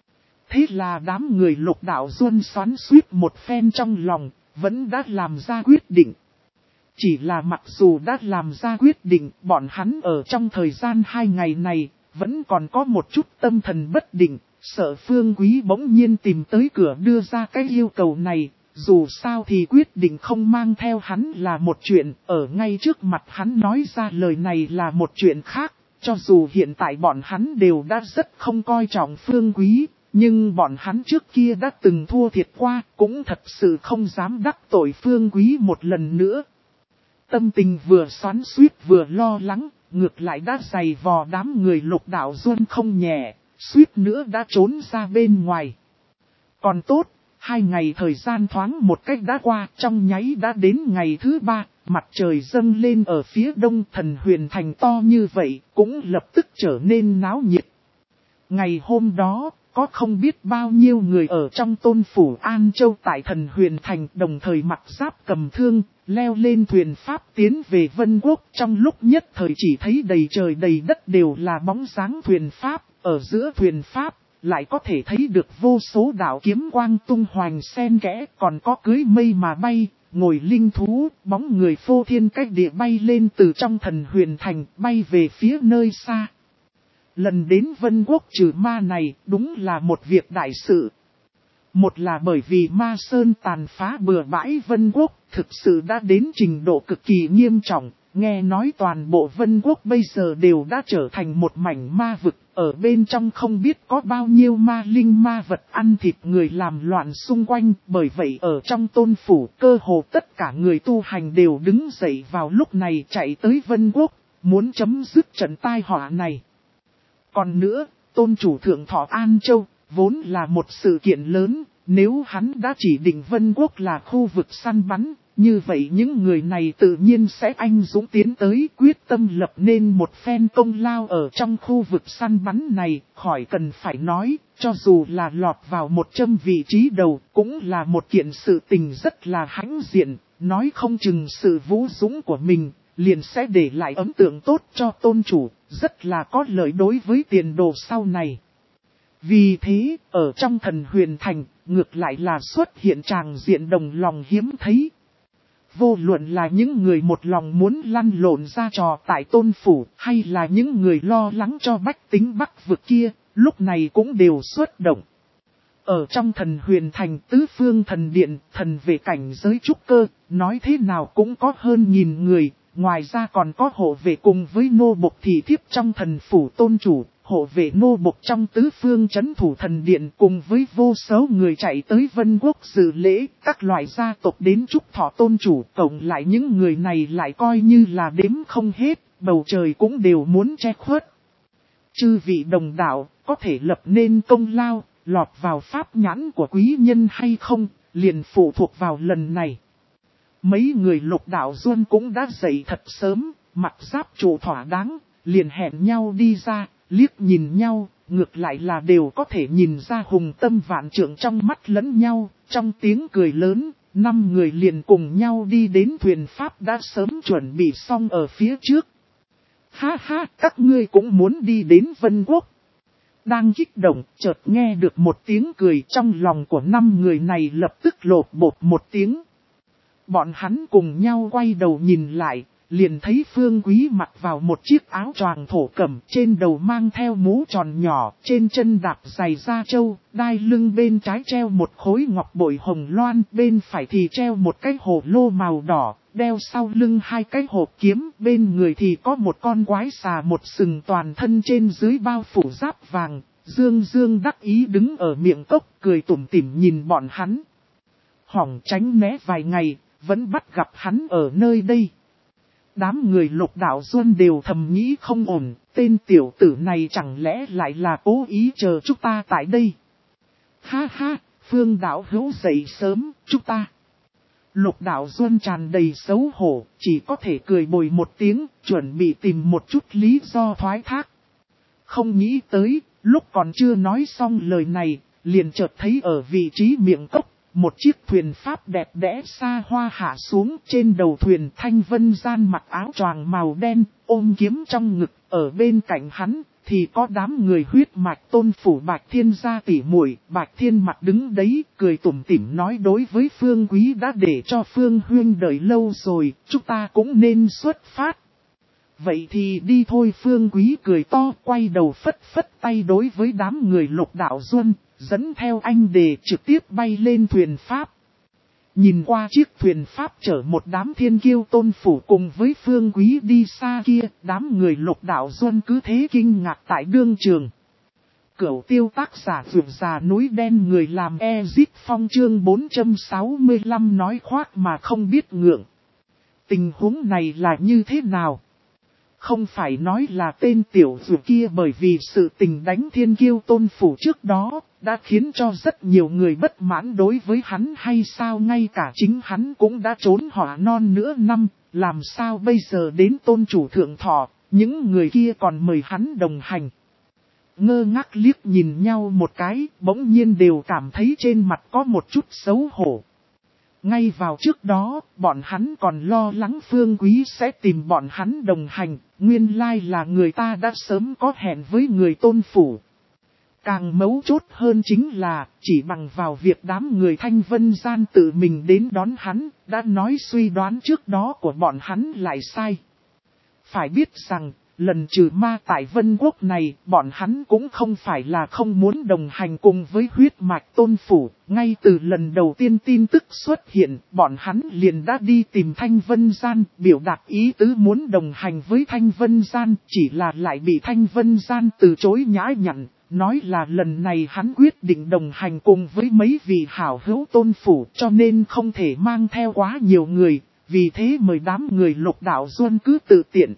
Thế là đám người Lục Đạo Duân xoắn xuýt một phen trong lòng, vẫn đã làm ra quyết định. Chỉ là mặc dù đã làm ra quyết định, bọn hắn ở trong thời gian hai ngày này, vẫn còn có một chút tâm thần bất định, sợ Phương Quý bỗng nhiên tìm tới cửa đưa ra cái yêu cầu này. Dù sao thì quyết định không mang theo hắn là một chuyện, ở ngay trước mặt hắn nói ra lời này là một chuyện khác. Cho dù hiện tại bọn hắn đều đã rất không coi trọng Phương Quý, nhưng bọn hắn trước kia đã từng thua thiệt qua, cũng thật sự không dám đắc tội Phương Quý một lần nữa. Tâm tình vừa xoắn xuýt vừa lo lắng, ngược lại đã dày vò đám người Lục Đạo Duân không nhẹ, suýt nữa đã trốn ra bên ngoài. Còn tốt, hai ngày thời gian thoáng một cách đã qua, trong nháy đã đến ngày thứ ba. Mặt trời dâng lên ở phía đông, Thần Huyền Thành to như vậy, cũng lập tức trở nên náo nhiệt. Ngày hôm đó, có không biết bao nhiêu người ở trong Tôn phủ An Châu tại Thần Huyền Thành đồng thời mặc giáp cầm thương, leo lên thuyền pháp tiến về Vân Quốc. Trong lúc nhất thời chỉ thấy đầy trời đầy đất đều là bóng dáng thuyền pháp, ở giữa thuyền pháp lại có thể thấy được vô số đạo kiếm quang tung hoành xen kẽ, còn có cưới mây mà bay. Ngồi linh thú, bóng người phô thiên cách địa bay lên từ trong Thần Huyền Thành, bay về phía nơi xa. Lần đến Vân Quốc trừ ma này, đúng là một việc đại sự. Một là bởi vì ma sơn tàn phá bừa bãi Vân Quốc, thực sự đã đến trình độ cực kỳ nghiêm trọng. Nghe nói toàn bộ Vân Quốc bây giờ đều đã trở thành một mảnh ma vực, ở bên trong không biết có bao nhiêu ma linh ma vật ăn thịt người làm loạn xung quanh. Bởi vậy ở trong Tôn phủ, cơ hồ tất cả người tu hành đều đứng dậy vào lúc này chạy tới Vân Quốc, muốn chấm dứt trận tai họa này. Còn nữa, Tôn chủ thượng thọ An Châu, vốn là một sự kiện lớn, nếu hắn đã chỉ định Vân Quốc là khu vực săn bắn, như vậy những người này tự nhiên sẽ anh dũng tiến tới, quyết tâm lập nên một phen công lao ở trong khu vực săn bắn này. Khỏi cần phải nói, cho dù là lọt vào một châm vị trí đầu, cũng là một kiện sự tình rất là hãnh diện, nói không chừng sự vũ dũng của mình, liền sẽ để lại ấn tượng tốt cho Tôn chủ, rất là có lợi đối với tiền đồ sau này. Vì thế, ở trong Thần Huyền Thành, ngược lại là xuất hiện tràng diện đồng lòng hiếm thấy. Vô luận là những người một lòng muốn lăn lộn ra trò tại Tôn phủ, hay là những người lo lắng cho bách tính Bắc vực kia, lúc này cũng đều xuất động. Ở trong Thần Huyền Thành, tứ phương thần điện, thần về cảnh giới trúc cơ, nói thế nào cũng có hơn nghìn người, ngoài ra còn có hộ vệ cùng với nô bộc thị thiếp trong thần phủ Tôn chủ, hộ vệ nô bộc trong tứ phương trấn thủ thần điện cùng với vô số người chạy tới Vân Quốc dự lễ, các loại gia tộc đến chúc thọ Tôn chủ, cộng lại những người này lại coi như là đếm không hết, bầu trời cũng đều muốn che khuất. Chư vị đồng đạo, có thể lập nên công lao, lọt vào pháp nhãn của quý nhân hay không, liền phụ thuộc vào lần này. Mấy người Lục Đạo Duân cũng đã dậy thật sớm, mặc giáp trụ thỏa đáng, liền hẹn nhau đi ra, liếc nhìn nhau, ngược lại là đều có thể nhìn ra hùng tâm vạn trượng trong mắt lẫn nhau, trong tiếng cười lớn, năm người liền cùng nhau đi đến thuyền pháp đã sớm chuẩn bị xong ở phía trước. Ha ha, các ngươi cũng muốn đi đến Vân Quốc. Đang kích động, chợt nghe được một tiếng cười, trong lòng của năm người này lập tức lột bột một tiếng. Bọn hắn cùng nhau quay đầu nhìn lại, liền thấy Phương Quý mặc vào một chiếc áo choàng thổ cẩm, trên đầu mang theo mũ tròn nhỏ, trên chân đạp giày da trâu, đai lưng bên trái treo một khối ngọc bội hồng loan, bên phải thì treo một cái hồ lô màu đỏ, đeo sau lưng hai cái hộp kiếm, bên người thì có một con quái xà một sừng toàn thân trên dưới bao phủ giáp vàng, dương dương đắc ý đứng ở miệng cốc, cười tủm tỉm nhìn bọn hắn. Hỏng tránh né vài ngày, vẫn bắt gặp hắn ở nơi đây. Đám người Lục Đạo Duân đều thầm nghĩ không ổn, tên tiểu tử này chẳng lẽ lại là cố ý chờ chúng ta tại đây. Ha ha, Phương đạo hữu dậy sớm, chúng ta. Lục Đạo Duân tràn đầy xấu hổ, chỉ có thể cười bồi một tiếng, chuẩn bị tìm một chút lý do thoái thác. Không nghĩ tới, lúc còn chưa nói xong lời này, liền chợt thấy ở vị trí miệng cốc. Một chiếc thuyền pháp đẹp đẽ xa hoa hạ xuống, trên đầu thuyền Thanh Vân Gian mặc áo choàng màu đen, ôm kiếm trong ngực, ở bên cạnh hắn thì có đám người huyết mạch tôn phủ Bạch Thiên gia tỉ muội. Bạch Thiên mặt đứng đấy, cười tủm tỉm nói đối với Phương Quý đã để cho Phương Huyên đợi lâu rồi, chúng ta cũng nên xuất phát. Vậy thì đi thôi. Phương Quý cười to, quay đầu phất phất tay đối với đám người Lục Đạo Duân, dẫn theo anh đề trực tiếp bay lên thuyền pháp. Nhìn qua chiếc thuyền pháp chở một đám thiên kiêu tôn phủ cùng với Phương Quý đi xa kia, đám người Lục Đạo Duân cứ thế kinh ngạc tại đương trường. Cửu tiêu tác giả vượt già núi đen người làm Ezit Phong chương bốn trăm sáu mươi lăm nói khoác mà không biết ngượng. Tình huống này là như thế nào? Không phải nói là tên tiểu dù kia bởi vì sự tình đánh thiên kiêu tôn phủ trước đó, đã khiến cho rất nhiều người bất mãn đối với hắn hay sao? Ngay cả chính hắn cũng đã trốn hỏa non nửa năm, làm sao bây giờ đến tôn chủ thượng thọ, những người kia còn mời hắn đồng hành. Ngơ ngác liếc nhìn nhau một cái, bỗng nhiên đều cảm thấy trên mặt có một chút xấu hổ. Ngay vào trước đó, bọn hắn còn lo lắng Phương Quý sẽ tìm bọn hắn đồng hành, nguyên lai là người ta đã sớm có hẹn với người tôn phủ. Càng mấu chốt hơn chính là, chỉ bằng vào việc đám người Thanh Vân Gian tự mình đến đón hắn, đã nói suy đoán trước đó của bọn hắn lại sai. Phải biết rằng, lần trừ ma tại Vân Quốc này, bọn hắn cũng không phải là không muốn đồng hành cùng với huyết mạch tôn phủ. Ngay từ lần đầu tiên tin tức xuất hiện, bọn hắn liền đã đi tìm Thanh Vân Gian, biểu đạt ý tứ muốn đồng hành với Thanh Vân Gian, chỉ là lại bị Thanh Vân Gian từ chối nhã nhặn, nói là lần này hắn quyết định đồng hành cùng với mấy vị hảo hữu tôn phủ cho nên không thể mang theo quá nhiều người, vì thế mời đám người Lục Đạo Duân cứ tự tiện.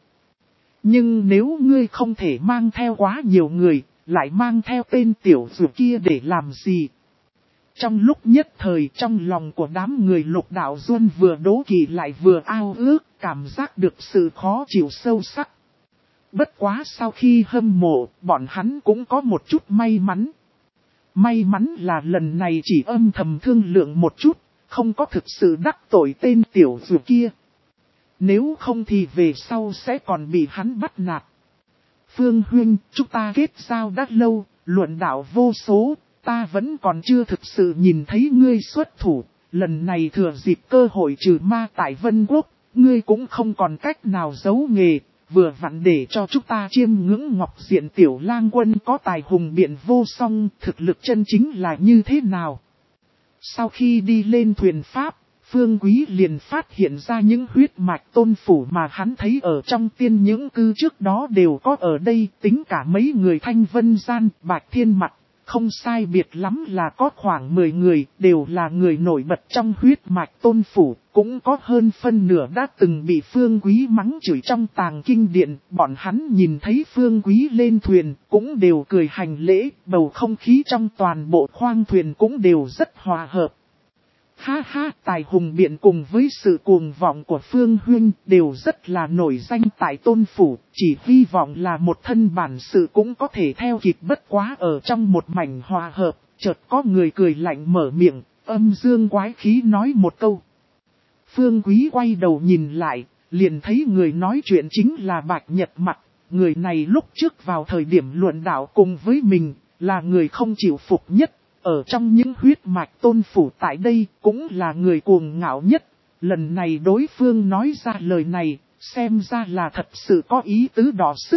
Nhưng nếu ngươi không thể mang theo quá nhiều người, lại mang theo tên tiểu dù kia để làm gì? Trong lúc nhất thời trong lòng của đám người Lục Đạo Duân vừa đố kỵ lại vừa ao ước, cảm giác được sự khó chịu sâu sắc. Bất quá sau khi hâm mộ, bọn hắn cũng có một chút may mắn. May mắn là lần này chỉ âm thầm thương lượng một chút, không có thực sự đắc tội tên tiểu dù kia. Nếu không thì về sau sẽ còn bị hắn bắt nạt. Phương Huynh, chúng ta kết giao đã lâu, luận đạo vô số, ta vẫn còn chưa thực sự nhìn thấy ngươi xuất thủ. Lần này thừa dịp cơ hội trừ ma tại Vân Quốc, ngươi cũng không còn cách nào giấu nghề, vừa vặn để cho chúng ta chiêm ngưỡng ngọc diện tiểu lang quân có tài hùng biện vô song, thực lực chân chính là như thế nào. Sau khi đi lên thuyền pháp, Phương Quý liền phát hiện ra những huyết mạch tôn phủ mà hắn thấy ở trong tiên những cư trước đó đều có ở đây, tính cả mấy người Thanh Vân Gian, Bạch Thiên mặt, không sai biệt lắm là có khoảng mười người, đều là người nổi bật trong huyết mạch tôn phủ, cũng có hơn phân nửa đã từng bị Phương Quý mắng chửi trong tàng kinh điện, bọn hắn nhìn thấy Phương Quý lên thuyền, cũng đều cười hành lễ, bầu không khí trong toàn bộ khoang thuyền cũng đều rất hòa hợp. Ha ha, tài hùng biện cùng với sự cuồng vọng của Phương Huynh đều rất là nổi danh tại Tôn Phủ, chỉ hy vọng là một thân bản sự cũng có thể theo kịp, bất quá ở trong một mảnh hòa hợp, chợt có người cười lạnh mở miệng, âm dương quái khí nói một câu. Phương Quý quay đầu nhìn lại, liền thấy người nói chuyện chính là Bạch Nhật Mặc, người này lúc trước vào thời điểm luận đạo cùng với mình, là người không chịu phục nhất. Ở trong những huyết mạch Tôn Phủ tại đây cũng là người cuồng ngạo nhất. Lần này đối phương nói ra lời này, xem ra là thật sự có ý tứ đỏ sức.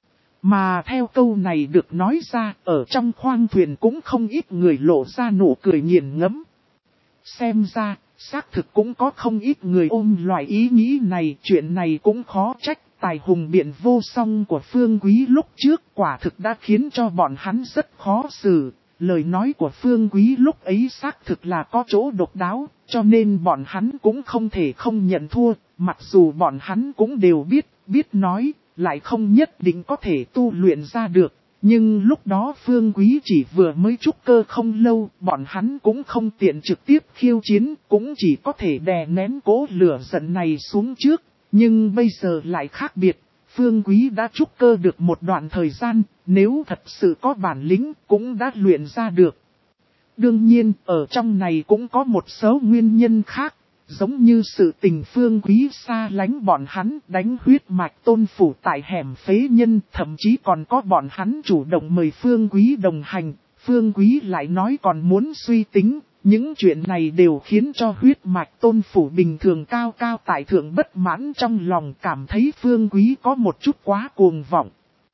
Mà theo câu này được nói ra, ở trong khoang thuyền cũng không ít người lộ ra nụ cười nghiền ngẫm. Xem ra, xác thực cũng có không ít người ôm loại ý nghĩ này, chuyện này cũng khó trách. Tài hùng biện vô song của Phương Quý lúc trước quả thực đã khiến cho bọn hắn rất khó xử. Lời nói của Phương Quý lúc ấy xác thực là có chỗ độc đáo, cho nên bọn hắn cũng không thể không nhận thua, mặc dù bọn hắn cũng đều biết, biết nói, lại không nhất định có thể tu luyện ra được. Nhưng lúc đó Phương Quý chỉ vừa mới trúc cơ không lâu, bọn hắn cũng không tiện trực tiếp khiêu chiến, cũng chỉ có thể đè nén cố lửa giận này xuống trước. Nhưng bây giờ lại khác biệt. Phương Quý đã trúc cơ được một đoạn thời gian, nếu thật sự có bản lĩnh cũng đã luyện ra được. Đương nhiên, ở trong này cũng có một số nguyên nhân khác, giống như sự tình Phương Quý xa lánh bọn hắn đánh huyết mạch Tôn Phủ tại hẻm phế nhân, thậm chí còn có bọn hắn chủ động mời Phương Quý đồng hành, Phương Quý lại nói còn muốn suy tính. Những chuyện này đều khiến cho huyết mạch Tôn Phủ bình thường cao cao tại thượng bất mãn, trong lòng cảm thấy Phương Quý có một chút quá cuồng vọng.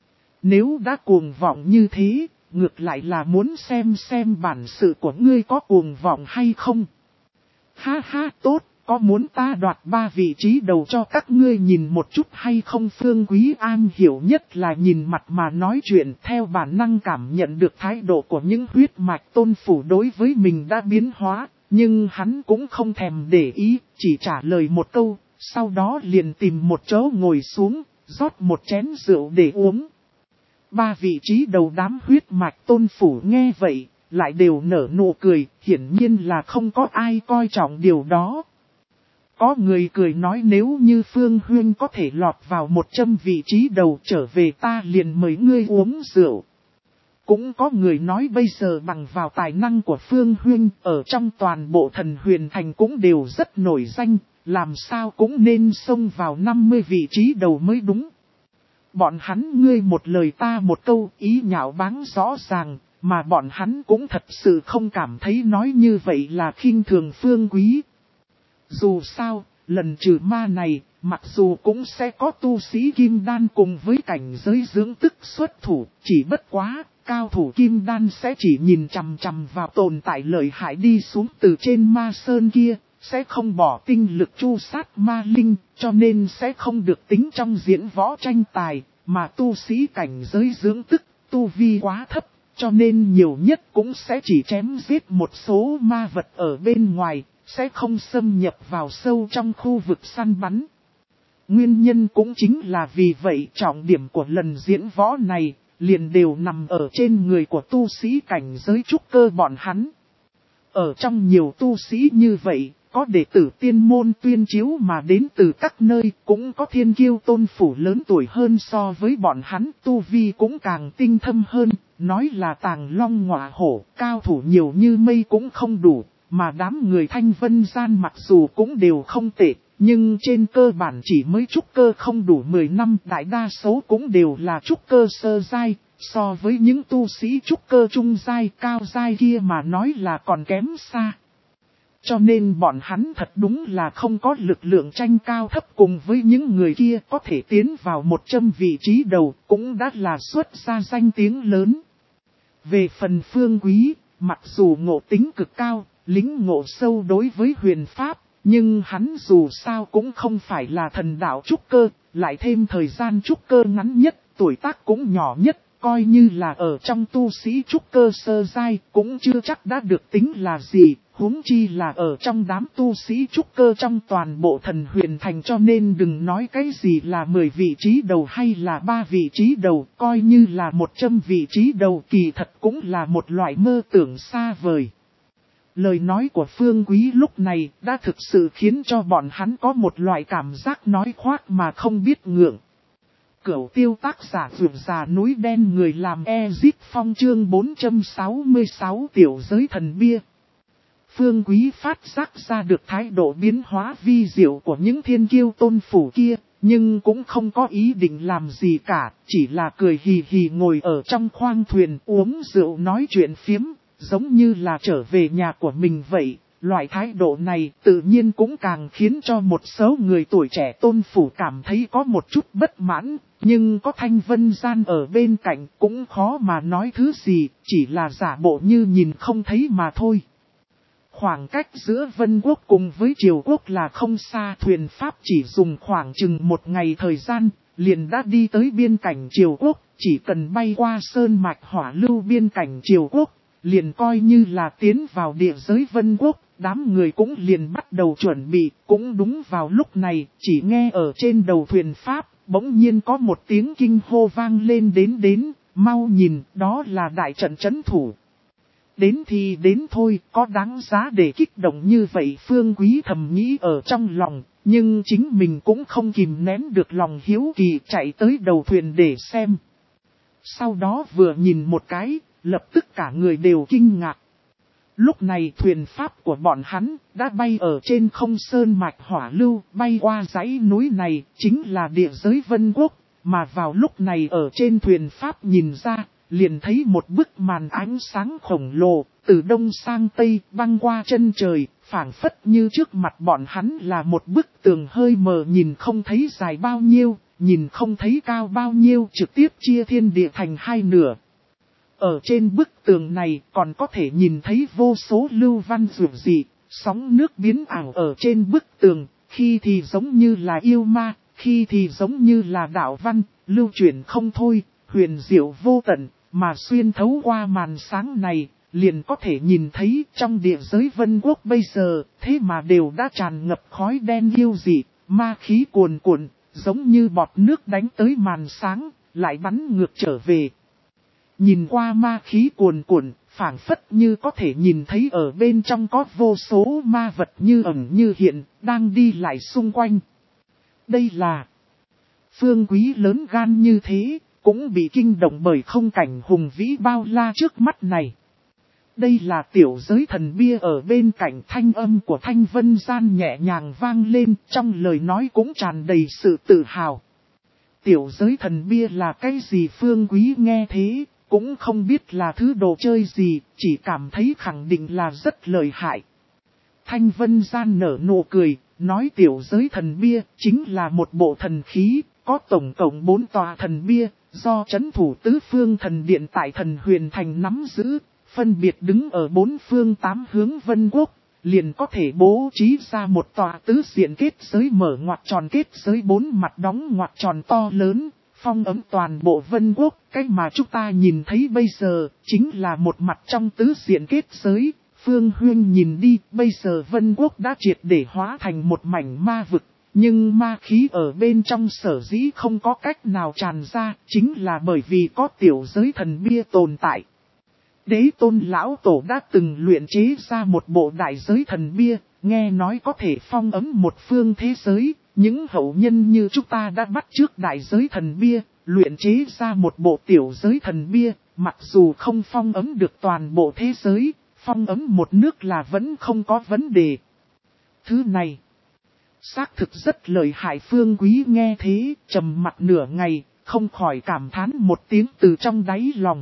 Nếu đã cuồng vọng như thế, ngược lại là muốn xem xem bản sự của ngươi có cuồng vọng hay không. Ha ha, tốt, có muốn ta đoạt ba vị trí đầu cho các ngươi nhìn một chút hay không? Phương Quý an hiểu nhất là nhìn mặt mà nói chuyện, theo bản năng cảm nhận được thái độ của những huyết mạch Tôn Phủ đối với mình đã biến hóa, nhưng hắn cũng không thèm để ý, chỉ trả lời một câu, sau đó liền tìm một chỗ ngồi xuống, rót một chén rượu để uống. Ba vị trí đầu đám huyết mạch Tôn Phủ nghe vậy, lại đều nở nụ cười, hiển nhiên là không có ai coi trọng điều đó. Có người cười nói nếu như Phương Huynh có thể lọt vào một trăm vị trí đầu trở về ta liền mời ngươi uống rượu. Cũng có người nói bây giờ bằng vào tài năng của Phương Huynh ở trong toàn bộ Thần Huyền Thành cũng đều rất nổi danh, làm sao cũng nên xông vào năm mươi vị trí đầu mới đúng. Bọn hắn ngươi một lời ta một câu, ý nhạo báng rõ ràng, mà bọn hắn cũng thật sự không cảm thấy nói như vậy là khinh thường Phương Quý. Dù sao, lần trừ ma này, mặc dù cũng sẽ có tu sĩ kim đan cùng với cảnh giới dưỡng tức xuất thủ, chỉ bất quá, cao thủ kim đan sẽ chỉ nhìn chằm chằm vào tồn tại lợi hại đi xuống từ trên ma sơn kia, sẽ không bỏ tinh lực chu sát ma linh, cho nên sẽ không được tính trong diễn võ tranh tài, mà tu sĩ cảnh giới dưỡng tức, tu vi quá thấp, cho nên nhiều nhất cũng sẽ chỉ chém giết một số ma vật ở bên ngoài, sẽ không xâm nhập vào sâu trong khu vực săn bắn. Nguyên nhân cũng chính là vì vậy trọng điểm của lần diễn võ này, liền đều nằm ở trên người của tu sĩ cảnh giới trúc cơ bọn hắn. Ở trong nhiều tu sĩ như vậy, có đệ tử tiên môn tuyên chiếu mà đến từ các nơi, cũng có thiên kiêu Tôn Phủ lớn tuổi hơn so với bọn hắn, tu vi cũng càng tinh thâm hơn, nói là tàng long ngọa hổ, cao thủ nhiều như mây cũng không đủ, mà đám người Thanh Vân Gian mặc dù cũng đều không tệ, nhưng trên cơ bản chỉ mới trúc cơ không đủ mười năm, đại đa số cũng đều là trúc cơ sơ giai, so với những tu sĩ trúc cơ trung giai cao giai kia mà nói là còn kém xa. Cho nên bọn hắn thật đúng là không có lực lượng tranh cao thấp cùng với những người kia có thể tiến vào một trăm vị trí đầu cũng đã là xuất ra danh tiếng lớn. Về phần Phương Quý, mặc dù ngộ tính cực cao, lính ngộ sâu đối với huyền pháp, nhưng hắn dù sao cũng không phải là thần đạo trúc cơ, lại thêm thời gian trúc cơ ngắn nhất, tuổi tác cũng nhỏ nhất, coi như là ở trong tu sĩ trúc cơ sơ giai cũng chưa chắc đã được tính là gì, huống chi là ở trong đám tu sĩ trúc cơ trong toàn bộ Thần Huyền Thành, cho nên đừng nói cái gì là mười vị trí đầu hay là ba vị trí đầu, coi như là một trăm vị trí đầu kỳ thật cũng là một loại mơ tưởng xa vời. Lời nói của Phương Quý lúc này đã thực sự khiến cho bọn hắn có một loại cảm giác nói khoác mà không biết ngượng. Cửu tiêu tác giả vượt già núi đen người làm Ezit Phong chương bốn trăm sáu mươi sáu tiểu giới thần bia. Phương Quý phát giác ra được thái độ biến hóa vi diệu của những thiên kiêu tôn phủ kia, nhưng cũng không có ý định làm gì cả, chỉ là cười hì hì ngồi ở trong khoang thuyền uống rượu nói chuyện phiếm, giống như là trở về nhà của mình vậy. Loại thái độ này tự nhiên cũng càng khiến cho một số người tuổi trẻ tôn phủ cảm thấy có một chút bất mãn, nhưng có Thanh Vân Gian ở bên cạnh cũng khó mà nói thứ gì, chỉ là giả bộ như nhìn không thấy mà thôi. Khoảng cách giữa Vân Quốc cùng với Triều Quốc là không xa, thuyền Pháp chỉ dùng khoảng chừng một ngày thời gian, liền đã đi tới biên cảnh Triều Quốc, chỉ cần bay qua sơn mạch hỏa lưu biên cảnh Triều Quốc, liền coi như là tiến vào địa giới Vân Quốc. Đám người cũng liền bắt đầu chuẩn bị, cũng đúng vào lúc này, chỉ nghe ở trên đầu thuyền Pháp, bỗng nhiên có một tiếng kinh hô vang lên đến đến, mau nhìn, đó là đại trận trấn thủ. Đến thì đến thôi, có đáng giá để kích động như vậy Phương Quý thầm nghĩ ở trong lòng, nhưng chính mình cũng không kìm nén được lòng hiếu kỳ chạy tới đầu thuyền để xem. Sau đó vừa nhìn một cái, lập tức cả người đều kinh ngạc. Lúc này thuyền Pháp của bọn hắn đã bay ở trên không sơn mạch hỏa lưu, bay qua dãy núi này, chính là địa giới Vân Quốc, mà vào lúc này ở trên thuyền Pháp nhìn ra, liền thấy một bức màn ánh sáng khổng lồ, từ đông sang tây băng qua chân trời, phảng phất như trước mặt bọn hắn là một bức tường hơi mờ nhìn không thấy dài bao nhiêu, nhìn không thấy cao bao nhiêu, trực tiếp chia thiên địa thành hai nửa. Ở trên bức tường này còn có thể nhìn thấy vô số lưu văn rực dị, sóng nước biến ảo ở trên bức tường, khi thì giống như là yêu ma, khi thì giống như là đạo văn, lưu chuyển không thôi, huyền diệu vô tận, mà xuyên thấu qua màn sáng này, liền có thể nhìn thấy trong địa giới Vân Quốc bây giờ, thế mà đều đã tràn ngập khói đen yêu dị, ma khí cuồn cuộn, giống như bọt nước đánh tới màn sáng, lại bắn ngược trở về. Nhìn qua ma khí cuồn cuộn, phảng phất như có thể nhìn thấy ở bên trong có vô số ma vật như ẩn như hiện, đang đi lại xung quanh. Đây là Phương Quý lớn gan như thế, cũng bị kinh động bởi không cảnh hùng vĩ bao la trước mắt này. Đây là tiểu giới thần bia ở bên cạnh, thanh âm của Thanh Vân Gian nhẹ nhàng vang lên, trong lời nói cũng tràn đầy sự tự hào. Tiểu giới thần bia là cái gì Phương Quý nghe thế? Cũng không biết là thứ đồ chơi gì, chỉ cảm thấy khẳng định là rất lợi hại. Thanh Vân Gian nở nụ cười, nói tiểu giới thần bia chính là một bộ thần khí, có tổng cộng bốn tòa thần bia, do trấn thủ tứ phương thần điện tại thần huyền thành nắm giữ, phân biệt đứng ở bốn phương tám hướng Vân Quốc, liền có thể bố trí ra một tòa tứ diện kết giới mở ngoặc tròn kết giới bốn mặt đóng ngoặc tròn to lớn. Phong ấm toàn bộ Vân Quốc, cái mà chúng ta nhìn thấy bây giờ, chính là một mặt trong tứ diện kết giới. Phương Huyên nhìn đi, bây giờ Vân Quốc đã triệt để hóa thành một mảnh ma vực, nhưng ma khí ở bên trong sở dĩ không có cách nào tràn ra, chính là bởi vì có tiểu giới thần bia tồn tại. Đế Tôn Lão Tổ đã từng luyện chế ra một bộ đại giới thần bia, nghe nói có thể phong ấm một phương thế giới. Những hậu nhân như chúng ta đã bắt chước đại giới thần bia, luyện chế ra một bộ tiểu giới thần bia, mặc dù không phong ấm được toàn bộ thế giới, phong ấm một nước là vẫn không có vấn đề. Thứ này, xác thực rất lợi hại Phương Quý nghe thế, trầm mặt nửa ngày, không khỏi cảm thán một tiếng từ trong đáy lòng.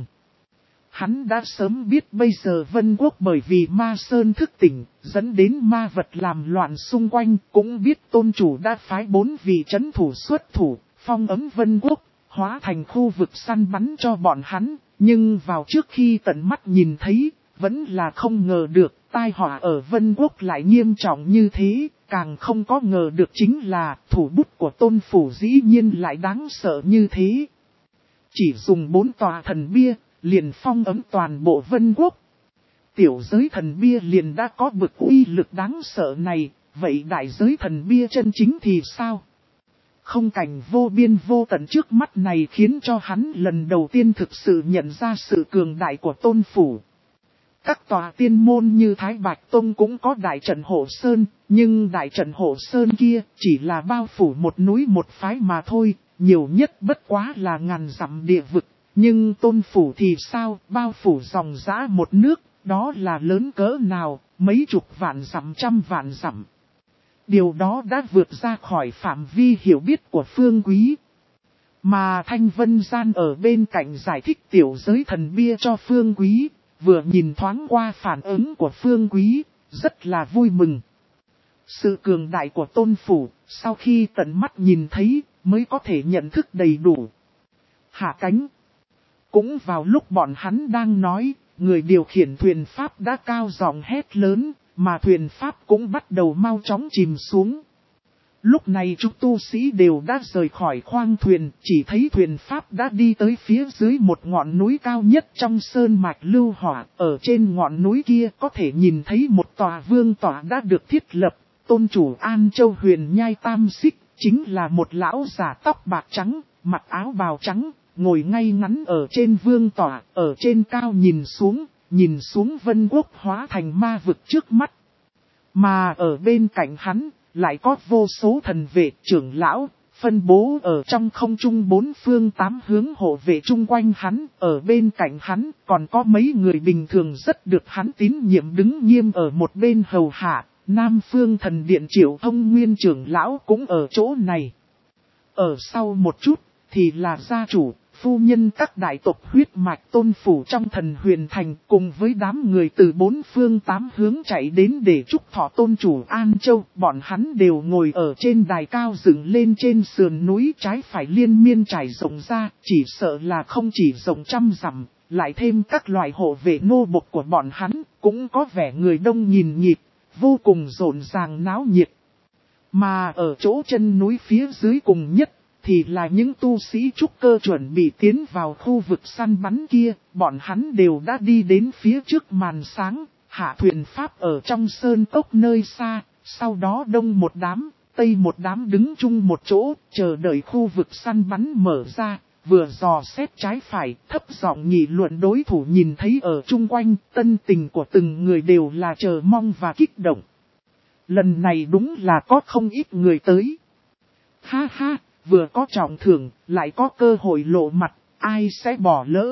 Hắn đã sớm biết bây giờ Vân Quốc bởi vì ma sơn thức tỉnh, dẫn đến ma vật làm loạn xung quanh, cũng biết tôn chủ đã phái bốn vị trấn thủ xuất thủ, phong ấm Vân Quốc, hóa thành khu vực săn bắn cho bọn hắn, nhưng vào trước khi tận mắt nhìn thấy, vẫn là không ngờ được, tai họa ở Vân Quốc lại nghiêm trọng như thế, càng không có ngờ được chính là thủ bút của tôn phủ dĩ nhiên lại đáng sợ như thế. Chỉ dùng bốn tòa thần bia, liền phong ấm toàn bộ Vân Quốc. Tiểu giới thần bia liền đã có bực uy lực đáng sợ này, vậy đại giới thần bia chân chính thì sao? Không cảnh vô biên vô tận trước mắt này khiến cho hắn lần đầu tiên thực sự nhận ra sự cường đại của tôn phủ. Các tòa tiên môn như Thái Bạch Tông cũng có đại trận hộ sơn, nhưng đại trận hộ sơn kia chỉ là bao phủ một núi một phái mà thôi, nhiều nhất bất quá là ngàn dặm địa vực. Nhưng Tôn phủ thì sao, bao phủ dòng dã một nước, đó là lớn cỡ nào, mấy chục vạn dặm trăm vạn dặm. Điều đó đã vượt ra khỏi phạm vi hiểu biết của Phương Quý. Mà Thanh Vân Gian ở bên cạnh giải thích tiểu giới thần bia cho Phương Quý, vừa nhìn thoáng qua phản ứng của Phương Quý, rất là vui mừng. Sự cường đại của Tôn phủ, sau khi tận mắt nhìn thấy, mới có thể nhận thức đầy đủ. Hạ cánh. Cũng vào lúc bọn hắn đang nói, người điều khiển thuyền pháp đã cao giọng hét lớn, mà thuyền pháp cũng bắt đầu mau chóng chìm xuống. Lúc này chúng tu sĩ đều đã rời khỏi khoang thuyền, chỉ thấy thuyền pháp đã đi tới phía dưới một ngọn núi cao nhất trong sơn mạch lưu hỏa. Ở trên ngọn núi kia có thể nhìn thấy một tòa vương tọa đã được thiết lập. Tôn chủ An Châu Huyền Nhai Tam Xích, chính là một lão giả tóc bạc trắng, mặc áo bào trắng, ngồi ngay ngắn ở trên vương tọa, ở trên cao nhìn xuống, nhìn xuống vân quốc hóa thành ma vực trước mắt. Mà ở bên cạnh hắn, lại có vô số thần vệ trưởng lão, phân bố ở trong không trung bốn phương tám hướng hộ vệ chung quanh hắn. Ở bên cạnh hắn còn có mấy người bình thường rất được hắn tín nhiệm đứng nghiêm ở một bên hầu hạ. Nam Phương Thần Điện Triệu Thông Nguyên trưởng lão cũng ở chỗ này. Ở sau một chút thì là gia chủ, phu nhân các đại tộc huyết mạch Tôn phủ trong Thần Huyền Thành, cùng với đám người từ bốn phương tám hướng chạy đến để chúc thọ Tôn chủ An Châu. Bọn hắn đều ngồi ở trên đài cao dựng lên trên sườn núi, trái phải liên miên trải rộng ra, chỉ sợ là không chỉ rộng trăm dặm, lại thêm các loại hộ vệ nô bộc của bọn hắn, cũng có vẻ người đông nhìn nhịp, vô cùng rộn ràng náo nhiệt. Mà ở chỗ chân núi phía dưới cùng nhất, thì là những tu sĩ trúc cơ chuẩn bị tiến vào khu vực săn bắn kia. Bọn hắn đều đã đi đến phía trước màn sáng, hạ thuyền pháp ở trong sơn cốc nơi xa, sau đó đông một đám, tây một đám đứng chung một chỗ, chờ đợi khu vực săn bắn mở ra. Vừa dò xét trái phải, thấp giọng nghị luận đối thủ nhìn thấy ở chung quanh, tân tình của từng người đều là chờ mong và kích động. Lần này đúng là có không ít người tới. Ha ha, vừa có trọng thưởng, lại có cơ hội lộ mặt, ai sẽ bỏ lỡ.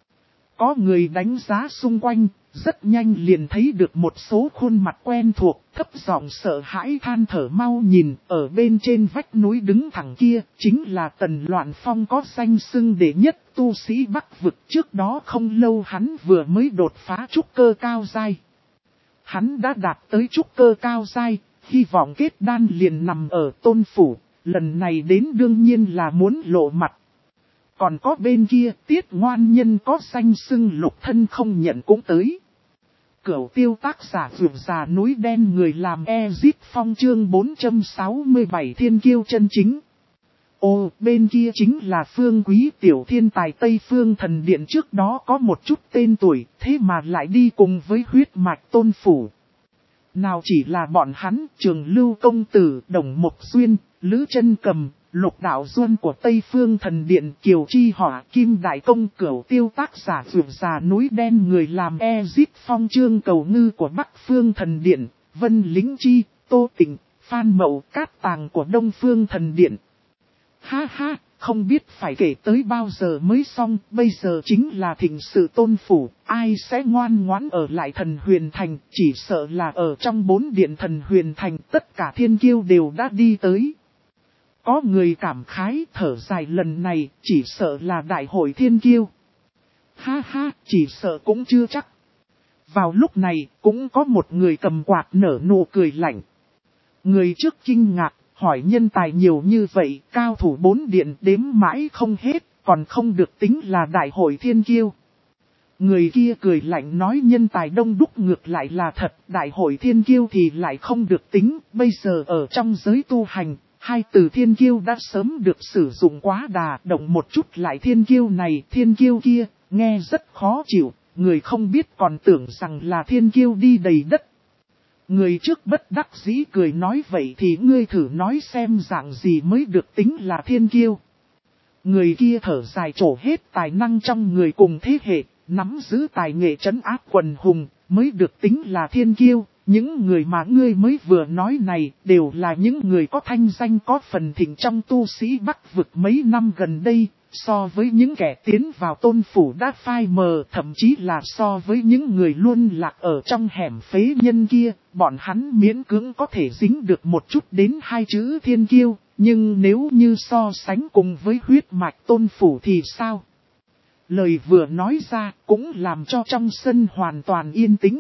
Có người đánh giá xung quanh, rất nhanh liền thấy được một số khuôn mặt quen thuộc, thấp giọng sợ hãi than thở mau nhìn, ở bên trên vách núi đứng thẳng kia, chính là Tần Loạn Phong có danh xưng đệ nhất tu sĩ Bắc vực. Trước đó không lâu hắn vừa mới đột phá trúc cơ cao giai. Hắn đã đạt tới trúc cơ cao giai, hy vọng kết đan liền nằm ở Tôn phủ, lần này đến đương nhiên là muốn lộ mặt. Còn có bên kia, Tiết Ngoan Nhân có danh xưng Lục Thân không nhận cũng tới. Cửu Tiêu tác giả vượt già núi đen người làm Ezit Phong chương bốn trăm sáu mươi bảy thiên kiêu chân chính. Ồ, bên kia chính là Phương Quý tiểu thiên tài Tây Phương Thần Điện, trước đó có một chút tên tuổi, thế mà lại đi cùng với huyết mạch Tôn phủ. Nào chỉ là bọn hắn, Trường Lưu Công Tử, Đồng Mộc Xuyên, Lữ Chân Cầm, Lục Đạo Duân của Tây Phương Thần Điện, Kiều Chi Hỏa, Kim Đại Công, Cửu Tiêu tác giả vượt già núi đen người làm Ezit Phong chương cầu ngư của Bắc Phương Thần Điện, Vân Lính Chi, Tô Tịnh, Phan Mậu Cát Tàng của Đông Phương Thần Điện. Ha ha, không biết phải kể tới bao giờ mới xong, bây giờ chính là thịnh sự Tôn phủ, ai sẽ ngoan ngoãn ở lại Thần Huyền Thành, chỉ sợ là ở trong bốn điện Thần Huyền Thành tất cả thiên kiêu đều đã đi tới. Có người cảm khái thở dài, lần này chỉ sợ là đại hội thiên kiêu. Ha ha, chỉ sợ cũng chưa chắc. Vào lúc này cũng có một người cầm quạt nở nụ cười lạnh. Người trước kinh ngạc, hỏi nhân tài nhiều như vậy, cao thủ bốn điện đếm mãi không hết, còn không được tính là đại hội thiên kiêu. Người kia cười lạnh nói nhân tài đông đúc ngược lại là thật, đại hội thiên kiêu thì lại không được tính, bây giờ ở trong giới tu hành. Hai từ thiên kiêu đã sớm được sử dụng quá đà, động một chút lại thiên kiêu này thiên kiêu kia, nghe rất khó chịu, người không biết còn tưởng rằng là thiên kiêu đi đầy đất. Người trước bất đắc dĩ cười nói vậy thì ngươi thử nói xem dạng gì mới được tính là thiên kiêu. Người kia thở dài trổ hết tài năng trong người cùng thế hệ, nắm giữ tài nghệ trấn áp quần hùng, mới được tính là thiên kiêu. Những người mà ngươi mới vừa nói này đều là những người có thanh danh có phần thịnh trong tu sĩ Bắc vực mấy năm gần đây, so với những kẻ tiến vào tôn phủ đã phai mờ, thậm chí là so với những người luôn lạc ở trong hẻm phế nhân kia, bọn hắn miễn cưỡng có thể dính được một chút đến hai chữ thiên kiêu, nhưng nếu như so sánh cùng với huyết mạch tôn phủ thì sao? Lời vừa nói ra cũng làm cho trong sân hoàn toàn yên tĩnh.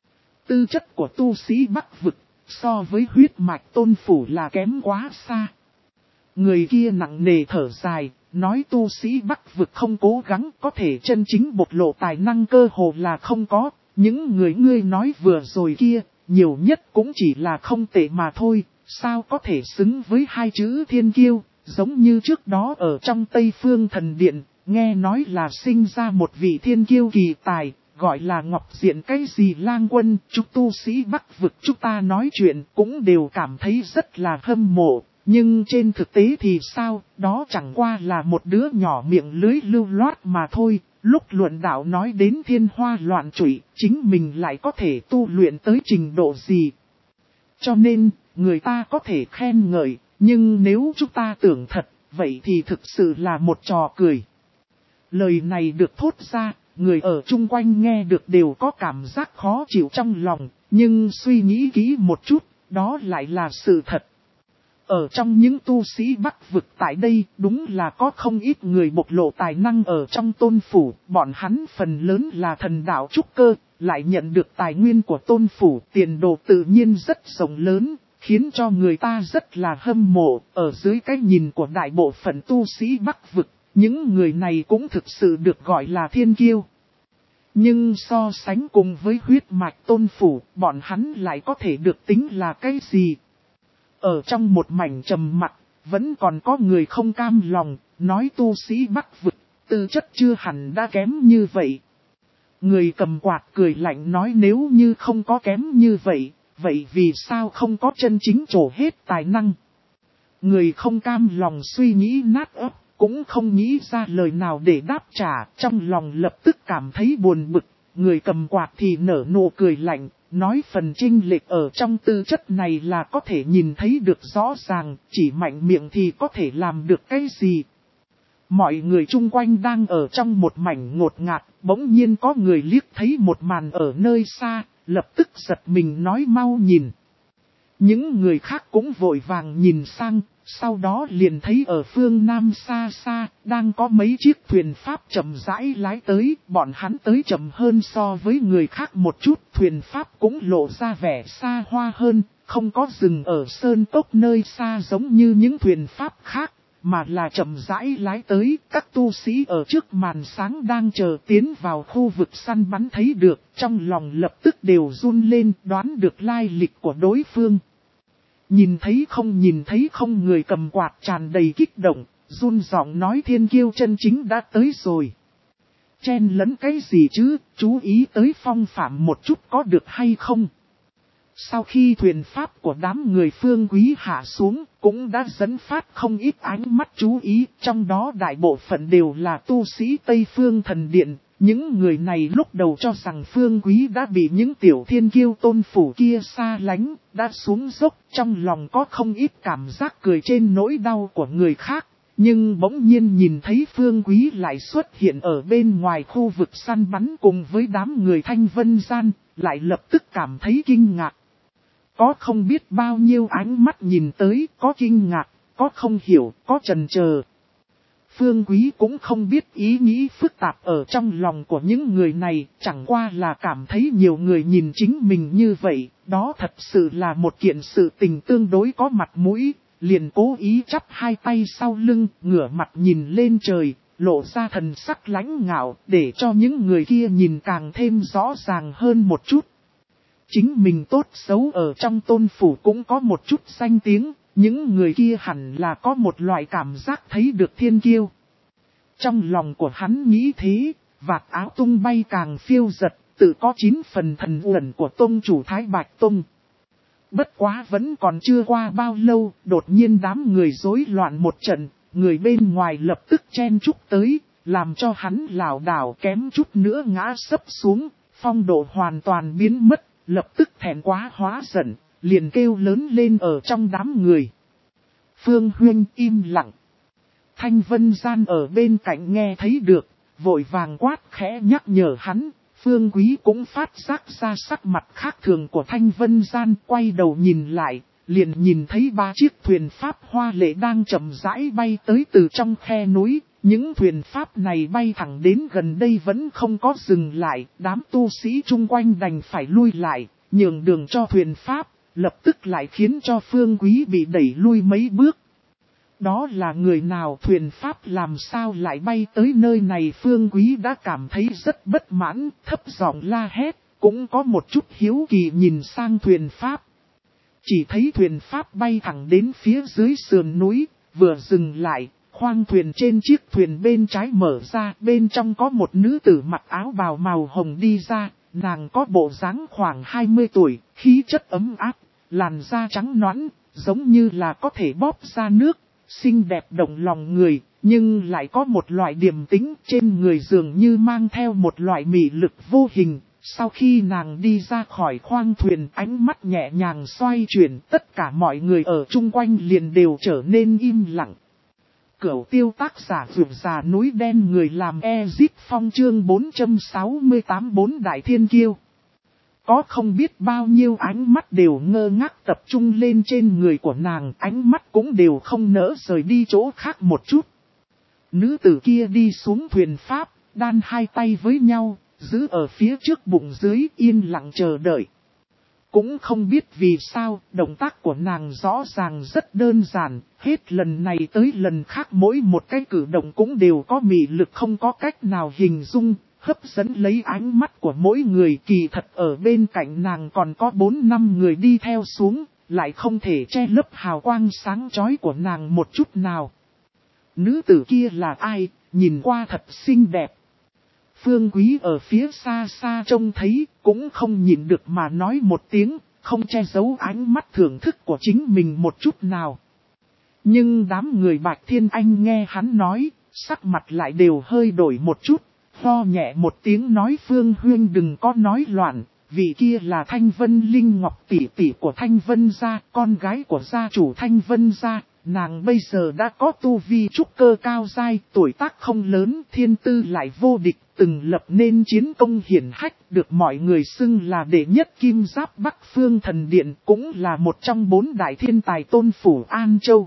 Tư chất của tu sĩ Bắc vực so với huyết mạch tôn phủ là kém quá xa. Người kia nặng nề thở dài, nói tu sĩ Bắc vực không cố gắng có thể chân chính bộc lộ tài năng cơ hồ là không có. Những người ngươi nói vừa rồi kia, nhiều nhất cũng chỉ là không tệ mà thôi, sao có thể xứng với hai chữ thiên kiêu, giống như trước đó ở trong Tây Phương Thần Điện, nghe nói là sinh ra một vị thiên kiêu kỳ tài. Gọi là Ngọc Diện cái gì lang quân, chúng tu sĩ Bắc vực chúng ta nói chuyện cũng đều cảm thấy rất là hâm mộ. Nhưng trên thực tế thì sao, đó chẳng qua là một đứa nhỏ miệng lưới lưu loát mà thôi. Lúc luận đạo nói đến thiên hoa loạn trụy, chính mình lại có thể tu luyện tới trình độ gì. Cho nên, người ta có thể khen ngợi, nhưng nếu chúng ta tưởng thật, vậy thì thực sự là một trò cười. Lời này được thốt ra. Người ở chung quanh nghe được đều có cảm giác khó chịu trong lòng, nhưng suy nghĩ kỹ một chút, đó lại là sự thật. Ở trong những tu sĩ Bắc vực tại đây, đúng là có không ít người bộc lộ tài năng ở trong tôn phủ, bọn hắn phần lớn là thần đạo trúc cơ, lại nhận được tài nguyên của tôn phủ, tiền đồ tự nhiên rất rộng lớn, khiến cho người ta rất là hâm mộ, ở dưới cái nhìn của đại bộ phận tu sĩ Bắc vực. Những người này cũng thực sự được gọi là thiên kiêu. Nhưng so sánh cùng với huyết mạch tôn phủ, bọn hắn lại có thể được tính là cái gì? Ở trong một mảnh trầm mặc, vẫn còn có người không cam lòng, nói tu sĩ Bắc vực, tư chất chưa hẳn đã kém như vậy. Người cầm quạt cười lạnh nói nếu như không có kém như vậy, vậy vì sao không có chân chính trổ hết tài năng? Người không cam lòng suy nghĩ nát óc. Cũng không nghĩ ra lời nào để đáp trả, trong lòng lập tức cảm thấy buồn bực, người cầm quạt thì nở nụ cười lạnh, nói phần chênh lệch ở trong tư chất này là có thể nhìn thấy được rõ ràng, chỉ mạnh miệng thì có thể làm được cái gì. Mọi người chung quanh đang ở trong một mảnh ngột ngạt, bỗng nhiên có người liếc thấy một màn ở nơi xa, lập tức giật mình nói mau nhìn. Những người khác cũng vội vàng nhìn sang. Sau đó liền thấy ở phương Nam xa xa, đang có mấy chiếc thuyền pháp chậm rãi lái tới, bọn hắn tới chậm hơn so với người khác một chút, thuyền pháp cũng lộ ra vẻ xa hoa hơn, không có dừng ở sơn cốc nơi xa giống như những thuyền pháp khác, mà là chậm rãi lái tới, các tu sĩ ở trước màn sáng đang chờ tiến vào khu vực săn bắn thấy được, trong lòng lập tức đều run lên đoán được lai lịch của đối phương. Nhìn thấy không nhìn thấy không, người cầm quạt tràn đầy kích động, run giọng nói thiên kiêu chân chính đã tới rồi. Chen lẫn cái gì chứ, chú ý tới phong phạm một chút có được hay không? Sau khi thuyền pháp của đám người Phương Quý hạ xuống, cũng đã dẫn phát không ít ánh mắt chú ý, trong đó đại bộ phận đều là tu sĩ Tây Phương Thần Điện. Những người này lúc đầu cho rằng Phương Quý đã bị những tiểu thiên kiêu tôn phủ kia xa lánh, đã xuống dốc, trong lòng có không ít cảm giác cười trên nỗi đau của người khác. Nhưng bỗng nhiên nhìn thấy Phương Quý lại xuất hiện ở bên ngoài khu vực săn bắn cùng với đám người Thanh Vân Gian, lại lập tức cảm thấy kinh ngạc. Có không biết bao nhiêu ánh mắt nhìn tới, có kinh ngạc, có không hiểu, có chần chờ. Phương Quý cũng không biết ý nghĩ phức tạp ở trong lòng của những người này, chẳng qua là cảm thấy nhiều người nhìn chính mình như vậy, đó thật sự là một kiện sự tình tương đối có mặt mũi, liền cố ý chắp hai tay sau lưng, ngửa mặt nhìn lên trời, lộ ra thần sắc lãnh ngạo, để cho những người kia nhìn càng thêm rõ ràng hơn một chút. Chính mình tốt xấu ở trong tôn phủ cũng có một chút danh tiếng. Những người kia hẳn là có một loại cảm giác thấy được thiên kiêu. Trong lòng của hắn nghĩ thế, vạt áo tung bay càng phiêu giật, tự có chín phần thần uẩn của tông chủ Thái Bạch Tông. Bất quá vẫn còn chưa qua bao lâu, đột nhiên đám người rối loạn một trận, người bên ngoài lập tức chen chúc tới, làm cho hắn lảo đảo kém chút nữa ngã sấp xuống. phong độ hoàn toàn biến mất, lập tức thẹn quá hóa giận, liền kêu lớn lên ở trong đám người. Phương Huyên im lặng. Thanh Vân Gian ở bên cạnh nghe thấy được, vội vàng quát khẽ nhắc nhở hắn. Phương Quý cũng phát giác ra sắc mặt khác thường của Thanh Vân Gian, quay đầu nhìn lại, liền nhìn thấy ba chiếc thuyền pháp hoa lệ đang chậm rãi bay tới từ trong khe núi. Những thuyền pháp này bay thẳng đến gần đây vẫn không có dừng lại, đám tu sĩ chung quanh đành phải lui lại, nhường đường cho thuyền pháp, lập tức lại khiến cho Phương Quý bị đẩy lui mấy bước. Đó là người nào, thuyền pháp làm sao lại bay tới nơi này? Phương Quý đã cảm thấy rất bất mãn, thấp giọng la hét, cũng có một chút hiếu kỳ nhìn sang thuyền pháp. Chỉ thấy thuyền pháp bay thẳng đến phía dưới sườn núi, vừa dừng lại, khoang thuyền trên chiếc thuyền bên trái mở ra, bên trong có một nữ tử mặc áo bào màu hồng đi ra, nàng có bộ dáng khoảng hai mươi tuổi, khí chất ấm áp, làn da trắng nõn, giống như là có thể bóp ra nước. Xinh đẹp động lòng người, nhưng lại có một loại điềm tĩnh, trên người dường như mang theo một loại mị lực vô hình. Sau khi nàng đi ra khỏi khoang thuyền, ánh mắt nhẹ nhàng xoay chuyển, tất cả mọi người ở chung quanh liền đều trở nên im lặng. Cửu Tiêu tác giả Vượt Già Núi Đen, người làm Ezip Phong, chương bốn trăm sáu mươi tám, bốn đại thiên kiêu. Có không biết bao nhiêu ánh mắt đều ngơ ngác tập trung lên trên người của nàng, ánh mắt cũng đều không nỡ rời đi chỗ khác một chút. Nữ tử kia đi xuống thuyền pháp, đan hai tay với nhau, giữ ở phía trước bụng dưới, yên lặng chờ đợi. Cũng không biết vì sao, động tác của nàng rõ ràng rất đơn giản, hết lần này tới lần khác mỗi một cái cử động cũng đều có mị lực không có cách nào hình dung. Hấp dẫn lấy ánh mắt của mỗi người, kỳ thật ở bên cạnh nàng còn có bốn năm người đi theo xuống, lại không thể che lấp hào quang sáng chói của nàng một chút nào. Nữ tử kia là ai, nhìn qua thật xinh đẹp. Phương Quý ở phía xa xa trông thấy, cũng không nhìn được mà nói một tiếng, không che giấu ánh mắt thưởng thức của chính mình một chút nào. Nhưng đám người Bạch Thiên Anh nghe hắn nói, sắc mặt lại đều hơi đổi một chút. Ho nhẹ một tiếng nói, Phương Huyên đừng có nói loạn, vị kia là Thanh Vân Linh Ngọc tỷ tỷ của Thanh Vân gia, con gái của gia chủ Thanh Vân gia, nàng bây giờ đã có tu vi trúc cơ cao giai, tuổi tác không lớn, thiên tư lại vô địch, từng lập nên chiến công hiển hách, được mọi người xưng là đệ nhất kim giáp Bắc Phương Thần Điện, cũng là một trong bốn đại thiên tài tôn phủ An Châu.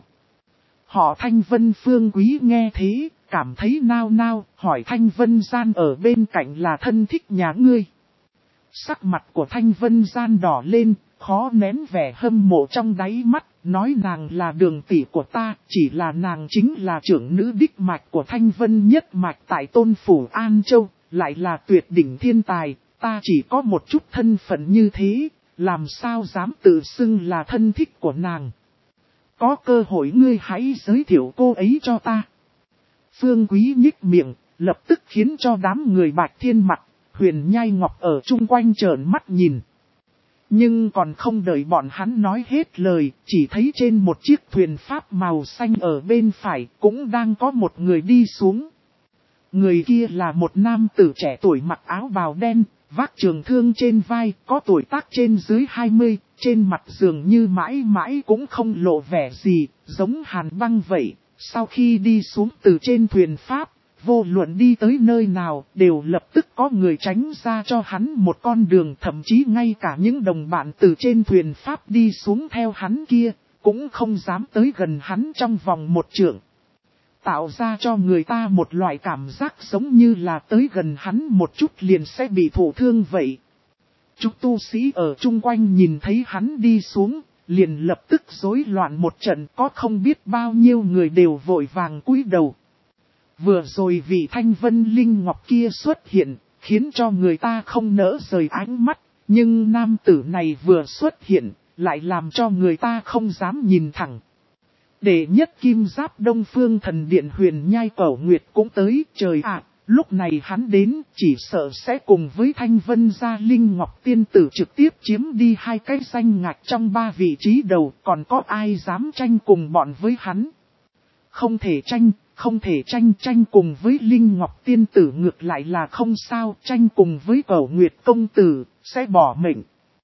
Họ Thanh Vân. Phương Quý nghe thế, cảm thấy nao nao, hỏi Thanh Vân Gian ở bên cạnh là thân thích nhà ngươi. Sắc mặt của Thanh Vân Gian đỏ lên, khó nén vẻ hâm mộ trong đáy mắt, nói nàng là đường tỷ của ta, chỉ là nàng chính là trưởng nữ đích mạch của Thanh Vân nhất mạch tại tôn phủ An Châu, lại là tuyệt đỉnh thiên tài, ta chỉ có một chút thân phận như thế, làm sao dám tự xưng là thân thích của nàng. Có cơ hội ngươi hãy giới thiệu cô ấy cho ta. Phương Quý nhích miệng, lập tức khiến cho đám người Bạch Thiên mặt, Huyền Nhai Ngọc ở chung quanh trợn mắt nhìn. Nhưng còn không đợi bọn hắn nói hết lời, chỉ thấy trên một chiếc thuyền pháp màu xanh ở bên phải cũng đang có một người đi xuống. Người kia là một nam tử trẻ tuổi mặc áo bào đen, vác trường thương trên vai, có tuổi tác trên dưới hai mươi, trên mặt dường như mãi mãi cũng không lộ vẻ gì, giống Hàn Băng vậy. Sau khi đi xuống từ trên thuyền pháp, vô luận đi tới nơi nào, đều lập tức có người tránh ra cho hắn một con đường, thậm chí ngay cả những đồng bạn từ trên thuyền pháp đi xuống theo hắn kia, cũng không dám tới gần hắn trong vòng một trượng. Tạo ra cho người ta một loại cảm giác giống như là tới gần hắn một chút liền sẽ bị thụ thương vậy. Chúng tu sĩ ở chung quanh nhìn thấy hắn đi xuống, liền lập tức rối loạn một trận, có không biết bao nhiêu người đều vội vàng cúi đầu. Vừa rồi vị Thanh Vân Linh Ngọc kia xuất hiện, khiến cho người ta không nỡ rời ánh mắt, nhưng nam tử này vừa xuất hiện, lại làm cho người ta không dám nhìn thẳng. Đệ nhất kim giáp Đông Phương Thần Điện Huyền Nhai Cẩu Nguyệt cũng tới, trời ạ, lúc này hắn đến chỉ sợ sẽ cùng với Thanh Vân gia Linh Ngọc tiên tử trực tiếp chiếm đi hai cái danh ngạch trong ba vị trí đầu, còn có ai dám tranh cùng bọn với hắn. Không thể tranh, không thể tranh tranh cùng với Linh Ngọc Tiên Tử ngược lại là không sao, tranh cùng với Cẩu Nguyệt Công Tử, sẽ bỏ mệnh.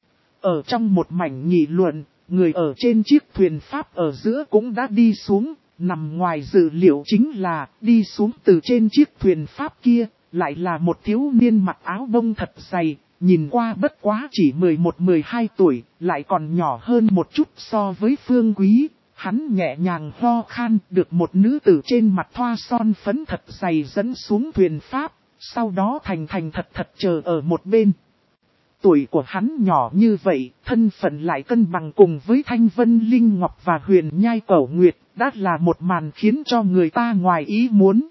Ở trong một mảnh nghị luận, người ở trên chiếc thuyền Pháp ở giữa cũng đã đi xuống, nằm ngoài dự liệu chính là đi xuống từ trên chiếc thuyền Pháp kia, lại là một thiếu niên mặc áo bông thật dày, nhìn qua bất quá chỉ mười một mười hai tuổi, lại còn nhỏ hơn một chút so với Phương Quý. Hắn nhẹ nhàng ho khan được một nữ tử trên mặt thoa son phấn thật dày dẫn xuống thuyền Pháp, sau đó thành thành thật thật chờ ở một bên. Tuổi của hắn nhỏ như vậy, thân phận lại cân bằng cùng với Thanh Vân Linh Ngọc và Huyền Nhai Cẩu Nguyệt, đã là một màn khiến cho người ta ngoài ý muốn.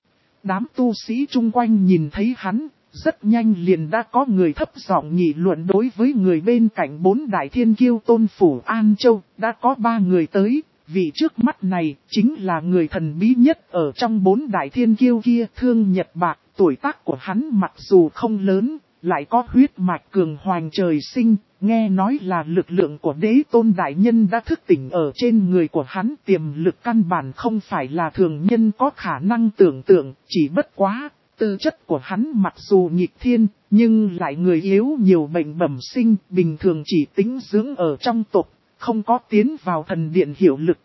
Đám tu sĩ chung quanh nhìn thấy hắn, rất nhanh liền đã có người thấp giọng nghị luận đối với người bên cạnh bốn đại thiên kiêu Tôn Phủ An Châu, đã có ba người tới, vị trước mắt này chính là người thần bí nhất ở trong bốn đại thiên kiêu kia. Thương Nhật Bạc, tuổi tác của hắn mặc dù không lớn, lại có huyết mạch cường hoành trời sinh, nghe nói là lực lượng của Đế Tôn đại nhân đã thức tỉnh ở trên người của hắn, tiềm lực căn bản không phải là thường nhân có khả năng tưởng tượng, chỉ bất quá. Tư chất của hắn mặc dù nghịch thiên, nhưng lại người yếu nhiều bệnh bẩm sinh, bình thường chỉ tính dưỡng ở trong tộc, không có tiến vào thần điện hiệu lực.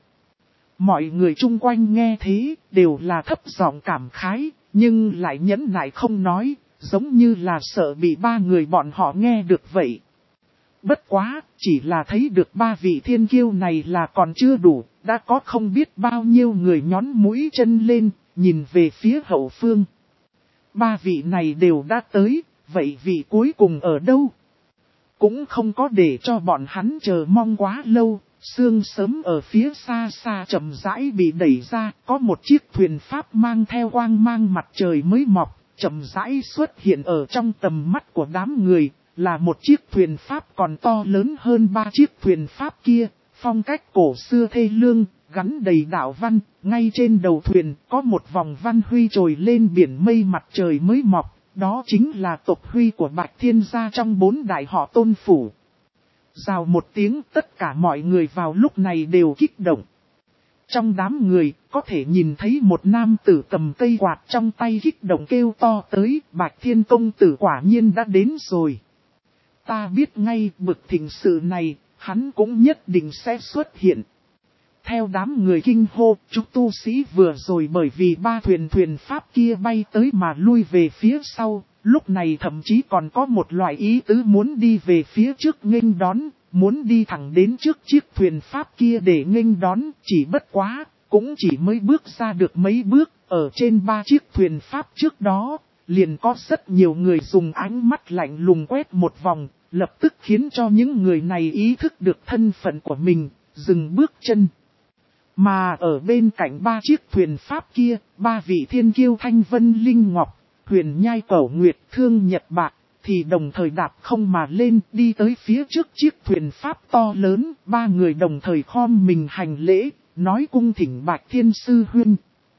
Mọi người chung quanh nghe thế, đều là thấp giọng cảm khái, nhưng lại nhẫn nại không nói, giống như là sợ bị ba người bọn họ nghe được vậy. Bất quá, chỉ là thấy được ba vị thiên kiêu này là còn chưa đủ, đã có không biết bao nhiêu người nhón mũi chân lên, nhìn về phía hậu phương. Ba vị này đều đã tới, vậy vị cuối cùng ở đâu? Cũng không có để cho bọn hắn chờ mong quá lâu, sương sớm ở phía xa xa chậm rãi bị đẩy ra, có một chiếc thuyền Pháp mang theo quang mang mặt trời mới mọc, chậm rãi xuất hiện ở trong tầm mắt của đám người, là một chiếc thuyền Pháp còn to lớn hơn ba chiếc thuyền Pháp kia, phong cách cổ xưa thê lương, gắn đầy đạo văn, ngay trên đầu thuyền có một vòng văn huy trồi lên biển mây mặt trời mới mọc, đó chính là tộc huy của Bạch Thiên gia trong bốn đại họ Tôn Phủ. Rào một tiếng, tất cả mọi người vào lúc này đều kích động. Trong đám người, có thể nhìn thấy một nam tử cầm cây quạt trong tay kích động kêu to tới, Bạch Thiên công tử quả nhiên đã đến rồi. Ta biết ngay bực thịnh sự này, hắn cũng nhất định sẽ xuất hiện. Theo đám người kinh hô, chúng tu sĩ vừa rồi bởi vì ba thuyền thuyền Pháp kia bay tới mà lui về phía sau, lúc này thậm chí còn có một loại ý tứ muốn đi về phía trước nghênh đón, muốn đi thẳng đến trước chiếc thuyền Pháp kia để nghênh đón, chỉ bất quá, cũng chỉ mới bước ra được mấy bước, ở trên ba chiếc thuyền Pháp trước đó, liền có rất nhiều người dùng ánh mắt lạnh lùng quét một vòng, lập tức khiến cho những người này ý thức được thân phận của mình, dừng bước chân. Mà ở bên cạnh ba chiếc thuyền Pháp kia, ba vị thiên kiêu Thanh Vân Linh Ngọc, Huyền Nhai Cẩu Nguyệt, Thương Nhật Bạc, thì đồng thời đạp không mà lên đi tới phía trước chiếc thuyền Pháp to lớn, ba người đồng thời khom mình hành lễ, nói cung thỉnh Bạch Thiên Sư Huynh.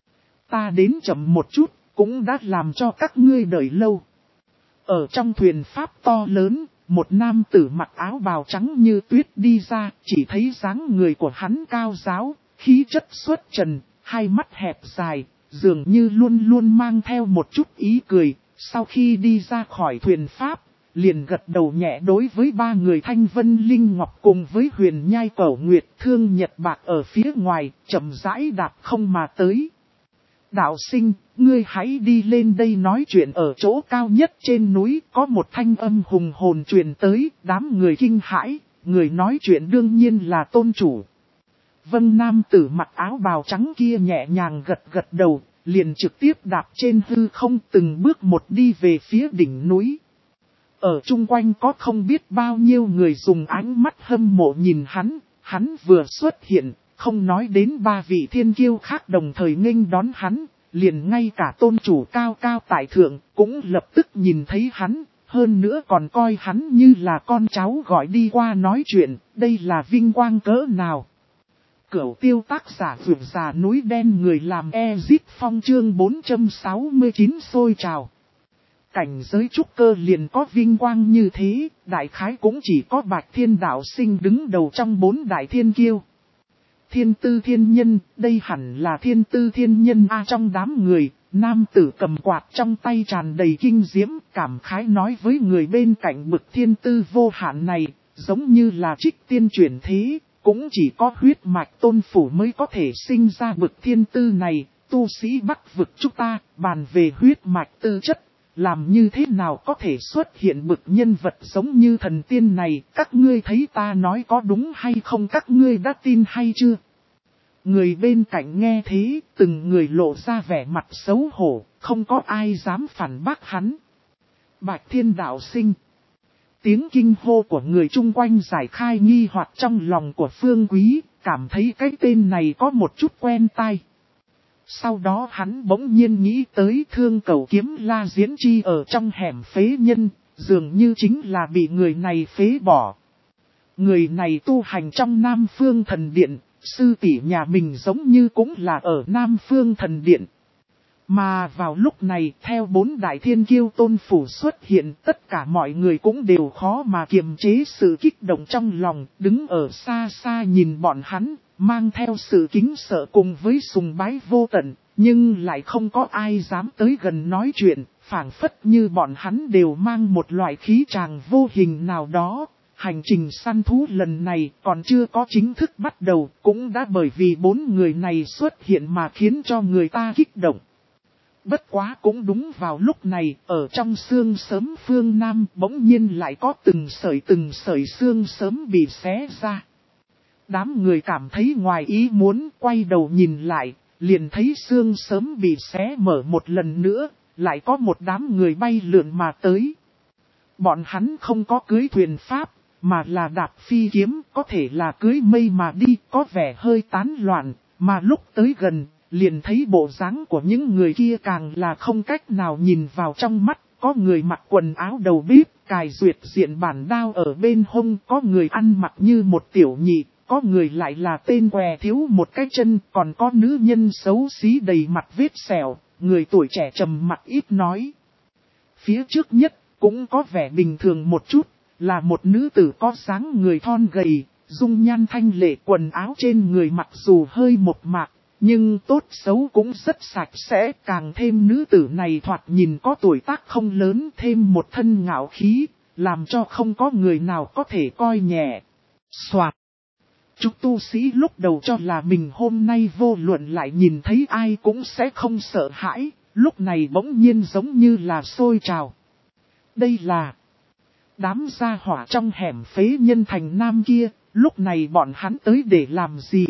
Ta đến chậm một chút, cũng đã làm cho các ngươi đợi lâu. Ở trong thuyền Pháp to lớn, một nam tử mặc áo bào trắng như tuyết đi ra, chỉ thấy dáng người của hắn cao ráo, khí chất xuất trần, hai mắt hẹp dài, dường như luôn luôn mang theo một chút ý cười. Sau khi đi ra khỏi thuyền Pháp, liền gật đầu nhẹ đối với ba người Thanh Vân Linh Ngọc cùng với Huyền Nhai Cẩu Nguyệt, Thương Nhật Bạc ở phía ngoài, chậm rãi đạp không mà tới. Đạo sinh, ngươi hãy đi lên đây nói chuyện. Ở chỗ cao nhất trên núi, có một thanh âm hùng hồn truyền tới, đám người kinh hãi, người nói chuyện đương nhiên là tôn chủ. Vân nam tử mặc áo bào trắng kia nhẹ nhàng gật gật đầu, liền trực tiếp đạp trên hư không từng bước một đi về phía đỉnh núi. Ở chung quanh có không biết bao nhiêu người dùng ánh mắt hâm mộ nhìn hắn, hắn vừa xuất hiện, không nói đến ba vị thiên kiêu khác đồng thời nghênh đón hắn, liền ngay cả tôn chủ cao cao tại thượng cũng lập tức nhìn thấy hắn, hơn nữa còn coi hắn như là con cháu gọi đi qua nói chuyện, đây là vinh quang cỡ nào. Cửu tiêu tác giả vượt già núi đen người làm Ezit Phong chương bốn trăm sáu mươi chín sôi trào. Cảnh giới trúc cơ liền có vinh quang như thế, đại khái cũng chỉ có Bạch Thiên đạo sinh đứng đầu trong bốn đại thiên kiêu. Thiên tư thiên nhân, đây hẳn là thiên tư thiên nhân a. Trong đám người, nam tử cầm quạt trong tay tràn đầy kinh diễm, cảm khái nói với người bên cạnh bực thiên tư vô hạn này, giống như là trích tiên chuyển thế, cũng chỉ có huyết mạch tôn phủ mới có thể sinh ra bực thiên tư này, tu sĩ Bắc vực chúng ta, bàn về huyết mạch tư chất, làm như thế nào có thể xuất hiện bực nhân vật giống như thần tiên này, các ngươi thấy ta nói có đúng hay không, các ngươi đã tin hay chưa? Người bên cạnh nghe thế, từng người lộ ra vẻ mặt xấu hổ, không có ai dám phản bác hắn. Bạch Thiên đạo sinh. Tiếng kinh hô của người chung quanh giải khai nghi hoặc trong lòng của Phương Quý, cảm thấy cái tên này có một chút quen tai. Sau đó hắn bỗng nhiên nghĩ tới Thương Cẩu Kiếm La Diễn Chi ở trong hẻm phế nhân, dường như chính là bị người này phế bỏ. Người này tu hành trong Nam Phương Thần Điện, sư tỷ nhà mình giống như cũng là ở Nam Phương Thần Điện. Mà vào lúc này, theo bốn đại thiên kiêu tôn phủ xuất hiện, tất cả mọi người cũng đều khó mà kiềm chế sự kích động trong lòng, đứng ở xa xa nhìn bọn hắn, mang theo sự kính sợ cùng với sùng bái vô tận, nhưng lại không có ai dám tới gần nói chuyện, phảng phất như bọn hắn đều mang một loại khí tràng vô hình nào đó. Hành trình săn thú lần này còn chưa có chính thức bắt đầu, cũng đã bởi vì bốn người này xuất hiện mà khiến cho người ta kích động. Bất quá cũng đúng vào lúc này, ở trong xương sớm phương Nam bỗng nhiên lại có từng sợi từng sợi xương sớm bị xé ra. Đám người cảm thấy ngoài ý muốn, quay đầu nhìn lại, liền thấy xương sớm bị xé mở một lần nữa, lại có một đám người bay lượn mà tới. Bọn hắn không có cưới thuyền pháp, mà là đạp phi kiếm, có thể là cưới mây mà đi, có vẻ hơi tán loạn, mà lúc tới gần, liền thấy bộ dáng của những người kia càng là không cách nào nhìn vào trong mắt, có người mặc quần áo đầu bếp, cài duyệt diện bản đao ở bên hông, có người ăn mặc như một tiểu nhị, có người lại là tên què thiếu một cái chân, còn có nữ nhân xấu xí đầy mặt vết sẹo, người tuổi trẻ trầm mặc ít nói. Phía trước nhất, cũng có vẻ bình thường một chút, là một nữ tử có dáng người thon gầy, dung nhan thanh lệ, quần áo trên người mặc dù hơi một mạc, nhưng tốt xấu cũng rất sạch sẽ, càng thêm nữ tử này thoạt nhìn có tuổi tác không lớn, thêm một thân ngạo khí, làm cho không có người nào có thể coi nhẹ. Soạt. Chúng tu sĩ lúc đầu cho là mình hôm nay vô luận lại nhìn thấy ai cũng sẽ không sợ hãi, lúc này bỗng nhiên giống như là sôi trào. Đây là đám gia hỏa trong hẻm phế nhân thành Nam kia, lúc này bọn hắn tới để làm gì?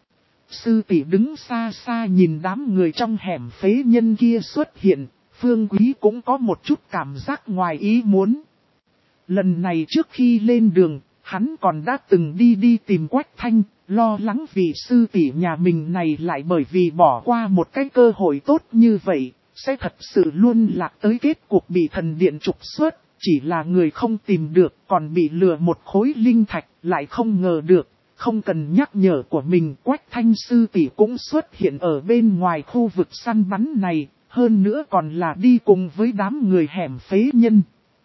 Sư tỷ đứng xa xa nhìn đám người trong hẻm phế nhân kia xuất hiện, Phương Quý cũng có một chút cảm giác ngoài ý muốn. Lần này trước khi lên đường, hắn còn đã từng đi đi tìm Quách Thanh, lo lắng vì sư tỷ nhà mình này lại bởi vì bỏ qua một cái cơ hội tốt như vậy, sẽ thật sự luôn lạc tới kết cục bị thần điện trục xuất, chỉ là người không tìm được còn bị lừa một khối linh thạch, lại không ngờ được. Không cần nhắc nhở của mình, Quách Thanh sư tỷ cũng xuất hiện ở bên ngoài khu vực săn bắn này, hơn nữa còn là đi cùng với đám người hẻm phế nhân.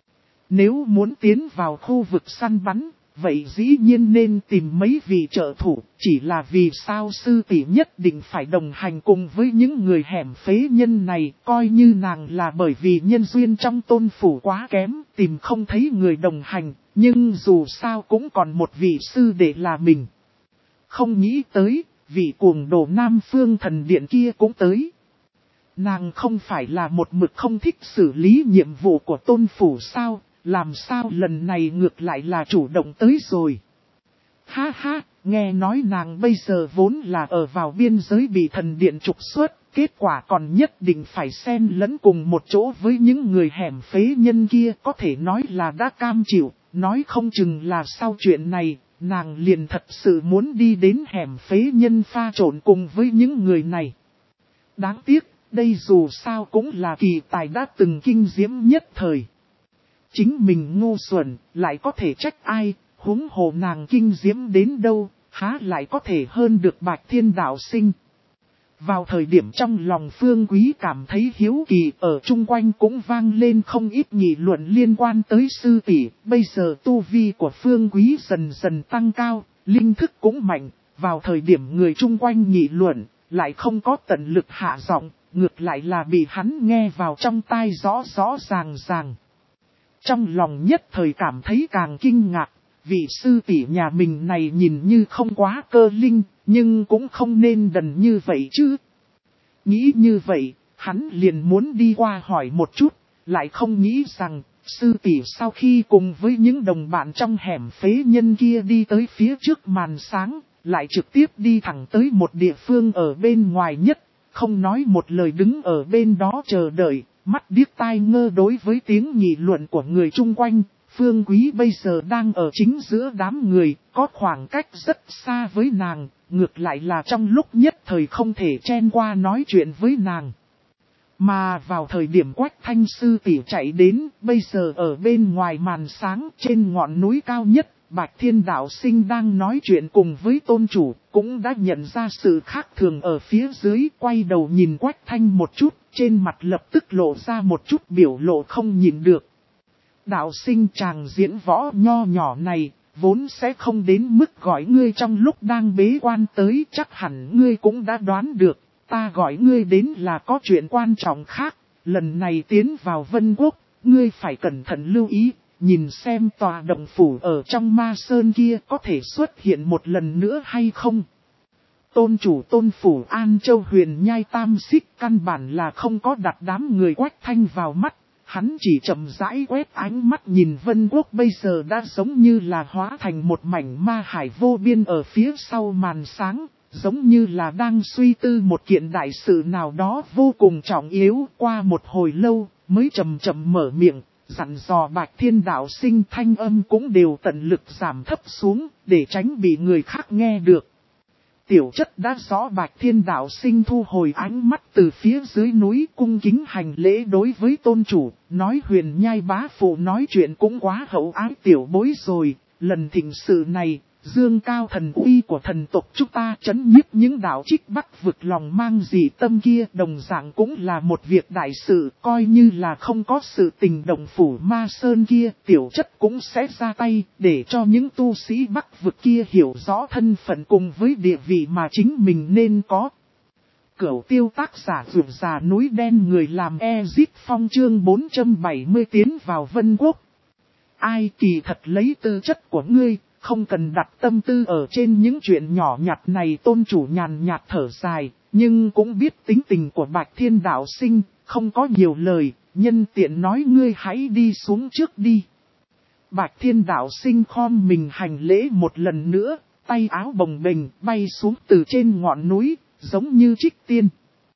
Nếu muốn tiến vào khu vực săn bắn, vậy dĩ nhiên nên tìm mấy vị trợ thủ, chỉ là vì sao sư tỷ nhất định phải đồng hành cùng với những người hẻm phế nhân này, coi như nàng là bởi vì nhân duyên trong tôn phủ quá kém, tìm không thấy người đồng hành, nhưng dù sao cũng còn một vị sư để là mình. Không nghĩ tới, vị cuồng đồ Nam Phương Thần Điện kia cũng tới. Nàng không phải là một mực không thích xử lý nhiệm vụ của tôn phủ sao? Làm sao lần này ngược lại là chủ động tới rồi. Ha ha, nghe nói nàng bây giờ vốn là ở vào biên giới bị thần điện trục xuất, kết quả còn nhất định phải xen lẫn cùng một chỗ với những người hẻm phế nhân kia, có thể nói là đã cam chịu, nói không chừng là sau chuyện này, nàng liền thật sự muốn đi đến hẻm phế nhân pha trộn cùng với những người này. Đáng tiếc, đây dù sao cũng là kỳ tài đã từng kinh diễm nhất thời. Chính mình ngu xuẩn, lại có thể trách ai, huống hồ nàng kinh diễm đến đâu, há lại có thể hơn được Bạch Thiên đạo sinh. Vào thời điểm trong lòng Phương Quý cảm thấy hiếu kỳ, ở chung quanh cũng vang lên không ít nghị luận liên quan tới sư tỷ. Bây giờ tu vi của Phương Quý dần dần tăng cao, linh thức cũng mạnh, vào thời điểm người chung quanh nghị luận, lại không có tận lực hạ giọng, ngược lại là bị hắn nghe vào trong tai rõ rõ ràng ràng. Trong lòng nhất thời cảm thấy càng kinh ngạc, vị sư tỷ nhà mình này nhìn như không quá cơ linh, nhưng cũng không nên đần như vậy chứ. Nghĩ như vậy, hắn liền muốn đi qua hỏi một chút, lại không nghĩ rằng, sư tỷ sau khi cùng với những đồng bạn trong hẻm phế nhân kia đi tới phía trước màn sáng, lại trực tiếp đi thẳng tới một địa phương ở bên ngoài nhất, không nói một lời đứng ở bên đó chờ đợi, mắt điếc tai ngơ đối với tiếng nghị luận của người chung quanh. Phương Quý bây giờ đang ở chính giữa đám người, có khoảng cách rất xa với nàng, ngược lại là trong lúc nhất thời không thể chen qua nói chuyện với nàng. Mà vào thời điểm Quách Thanh sư tỷ chạy đến, bây giờ ở bên ngoài màn sáng trên ngọn núi cao nhất, Bạch Thiên đạo sinh đang nói chuyện cùng với tôn chủ, cũng đã nhận ra sự khác thường ở phía dưới, quay đầu nhìn Quách Thanh một chút, trên mặt lập tức lộ ra một chút biểu lộ không nhìn được. Đạo sinh chàng diễn võ nho nhỏ này, vốn sẽ không đến mức gọi ngươi trong lúc đang bế quan tới, chắc hẳn ngươi cũng đã đoán được, ta gọi ngươi đến là có chuyện quan trọng khác, lần này tiến vào Vân Quốc, ngươi phải cẩn thận lưu ý, nhìn xem tòa động phủ ở trong Ma Sơn kia có thể xuất hiện một lần nữa hay không. Tôn chủ tôn phủ An Châu huyền nhai tam xích căn bản là không có đặt đám người Quách Thanh vào mắt. Hắn chỉ chậm rãi quét ánh mắt nhìn Vân Quốc bây giờ đã giống như là hóa thành một mảnh ma hải vô biên ở phía sau màn sáng, giống như là đang suy tư một kiện đại sự nào đó vô cùng trọng yếu. Qua một hồi lâu mới chậm chậm mở miệng, dặn dò Bạch Thiên đạo sinh, thanh âm cũng đều tận lực giảm thấp xuống để tránh bị người khác nghe được. Tiểu chất đã rõ. Bạch Thiên đạo sinh thu hồi ánh mắt từ phía dưới núi, cung kính hành lễ đối với tôn chủ, nói huyền nhai bá phụ nói chuyện cũng quá hậu ái tiểu bối rồi, lần thịnh sự này, dương cao thần uy của thần tộc chúng ta trấn nhiếp những đạo trích bắc vực lòng mang dị tâm kia, đồng dạng cũng là một việc đại sự, coi như là không có sự tình động phủ Ma Sơn kia, tiểu chất cũng sẽ ra tay, để cho những tu sĩ bắc vực kia hiểu rõ thân phận cùng với địa vị mà chính mình nên có. Cửu tiêu tác giả vượt già núi đen người làm Ezit Phong chương bốn trăm bảy mươi tiến vào Vân Quốc. Ai kỳ thật lấy tư chất của ngươi, không cần đặt tâm tư ở trên những chuyện nhỏ nhặt này. Tôn chủ nhàn nhạt thở dài, nhưng cũng biết tính tình của Bạch Thiên đạo sinh, không có nhiều lời, nhân tiện nói ngươi hãy đi xuống trước đi. Bạch Thiên đạo sinh khom mình hành lễ một lần nữa, tay áo bồng bềnh bay xuống từ trên ngọn núi, giống như trích tiên.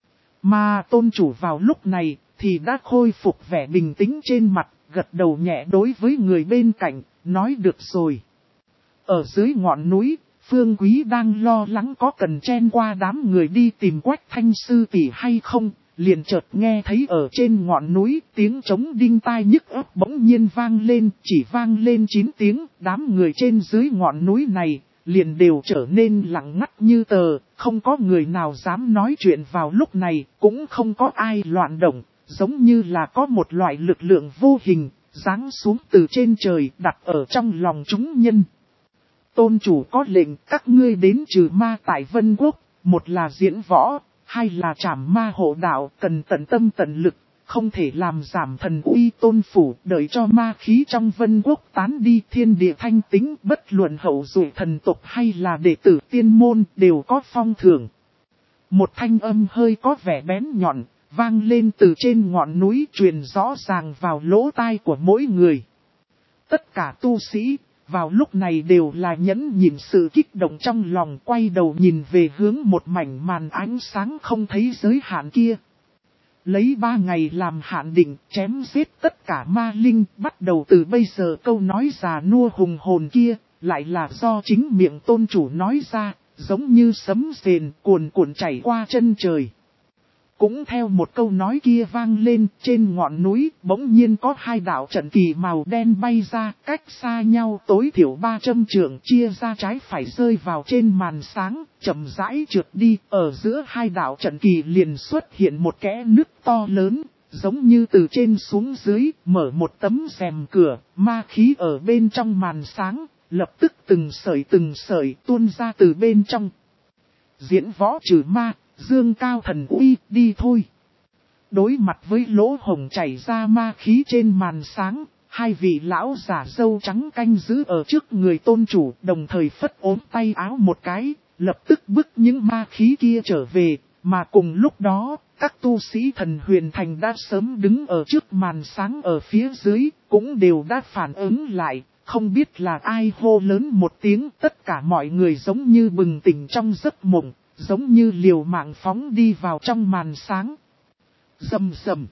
Mà tôn chủ vào lúc này, thì đã khôi phục vẻ bình tĩnh trên mặt, gật đầu nhẹ đối với người bên cạnh, nói được rồi. Ở dưới ngọn núi, Phương Quý đang lo lắng có cần chen qua đám người đi tìm Quách Thanh sư tỷ hay không, liền chợt nghe thấy ở trên ngọn núi tiếng trống đinh tai nhức óc bỗng nhiên vang lên, chỉ vang lên chín tiếng, đám người trên dưới ngọn núi này liền đều trở nên lặng ngắt như tờ, không có người nào dám nói chuyện vào lúc này, cũng không có ai loạn động, giống như là có một loại lực lượng vô hình, giáng xuống từ trên trời đặt ở trong lòng chúng nhân. Tôn chủ có lệnh các ngươi đến trừ ma tại Vân Quốc, một là diễn võ, hai là trảm ma hộ đạo, cần tận tâm tận lực, không thể làm giảm thần uy tôn phủ, đợi cho ma khí trong Vân Quốc tán đi, thiên địa thanh tính, bất luận hậu duệ thần tộc hay là đệ tử tiên môn đều có phong thưởng. Một thanh âm hơi có vẻ bén nhọn, vang lên từ trên ngọn núi, truyền rõ ràng vào lỗ tai của mỗi người. Tất cả tu sĩ vào lúc này đều là nhẫn nhịn sự kích động trong lòng, quay đầu nhìn về hướng một mảnh màn ánh sáng không thấy giới hạn kia. Lấy ba ngày làm hạn định, chém giết tất cả ma linh, bắt đầu từ bây giờ. Câu nói già nua hùng hồn kia, lại là do chính miệng tôn chủ nói ra, giống như sấm rền cuồn cuộn chảy qua chân trời. Cũng theo một câu nói kia vang lên, trên ngọn núi bỗng nhiên có hai đạo trận kỳ màu đen bay ra, cách xa nhau tối thiểu ba trăm trượng, chia ra trái phải rơi vào trên màn sáng, chậm rãi trượt đi. Ở giữa hai đạo trận kỳ liền xuất hiện một kẽ nứt to lớn, giống như từ trên xuống dưới, mở một tấm rèm cửa, ma khí ở bên trong màn sáng, lập tức từng sợi từng sợi tuôn ra từ bên trong. Diễn võ trừ ma, dương cao thần uy, đi thôi. Đối mặt với lỗ hồng chảy ra ma khí trên màn sáng, hai vị lão giả râu trắng canh giữ ở trước người tôn chủ, đồng thời phất ốm tay áo một cái, lập tức bức những ma khí kia trở về, mà cùng lúc đó, các tu sĩ thần huyền thành đã sớm đứng ở trước màn sáng ở phía dưới, cũng đều đã phản ứng lại, không biết là ai hô lớn một tiếng, tất cả mọi người giống như bừng tỉnh trong giấc mộng, giống như liều mạng phóng đi vào trong màn sáng. Rầm rầm.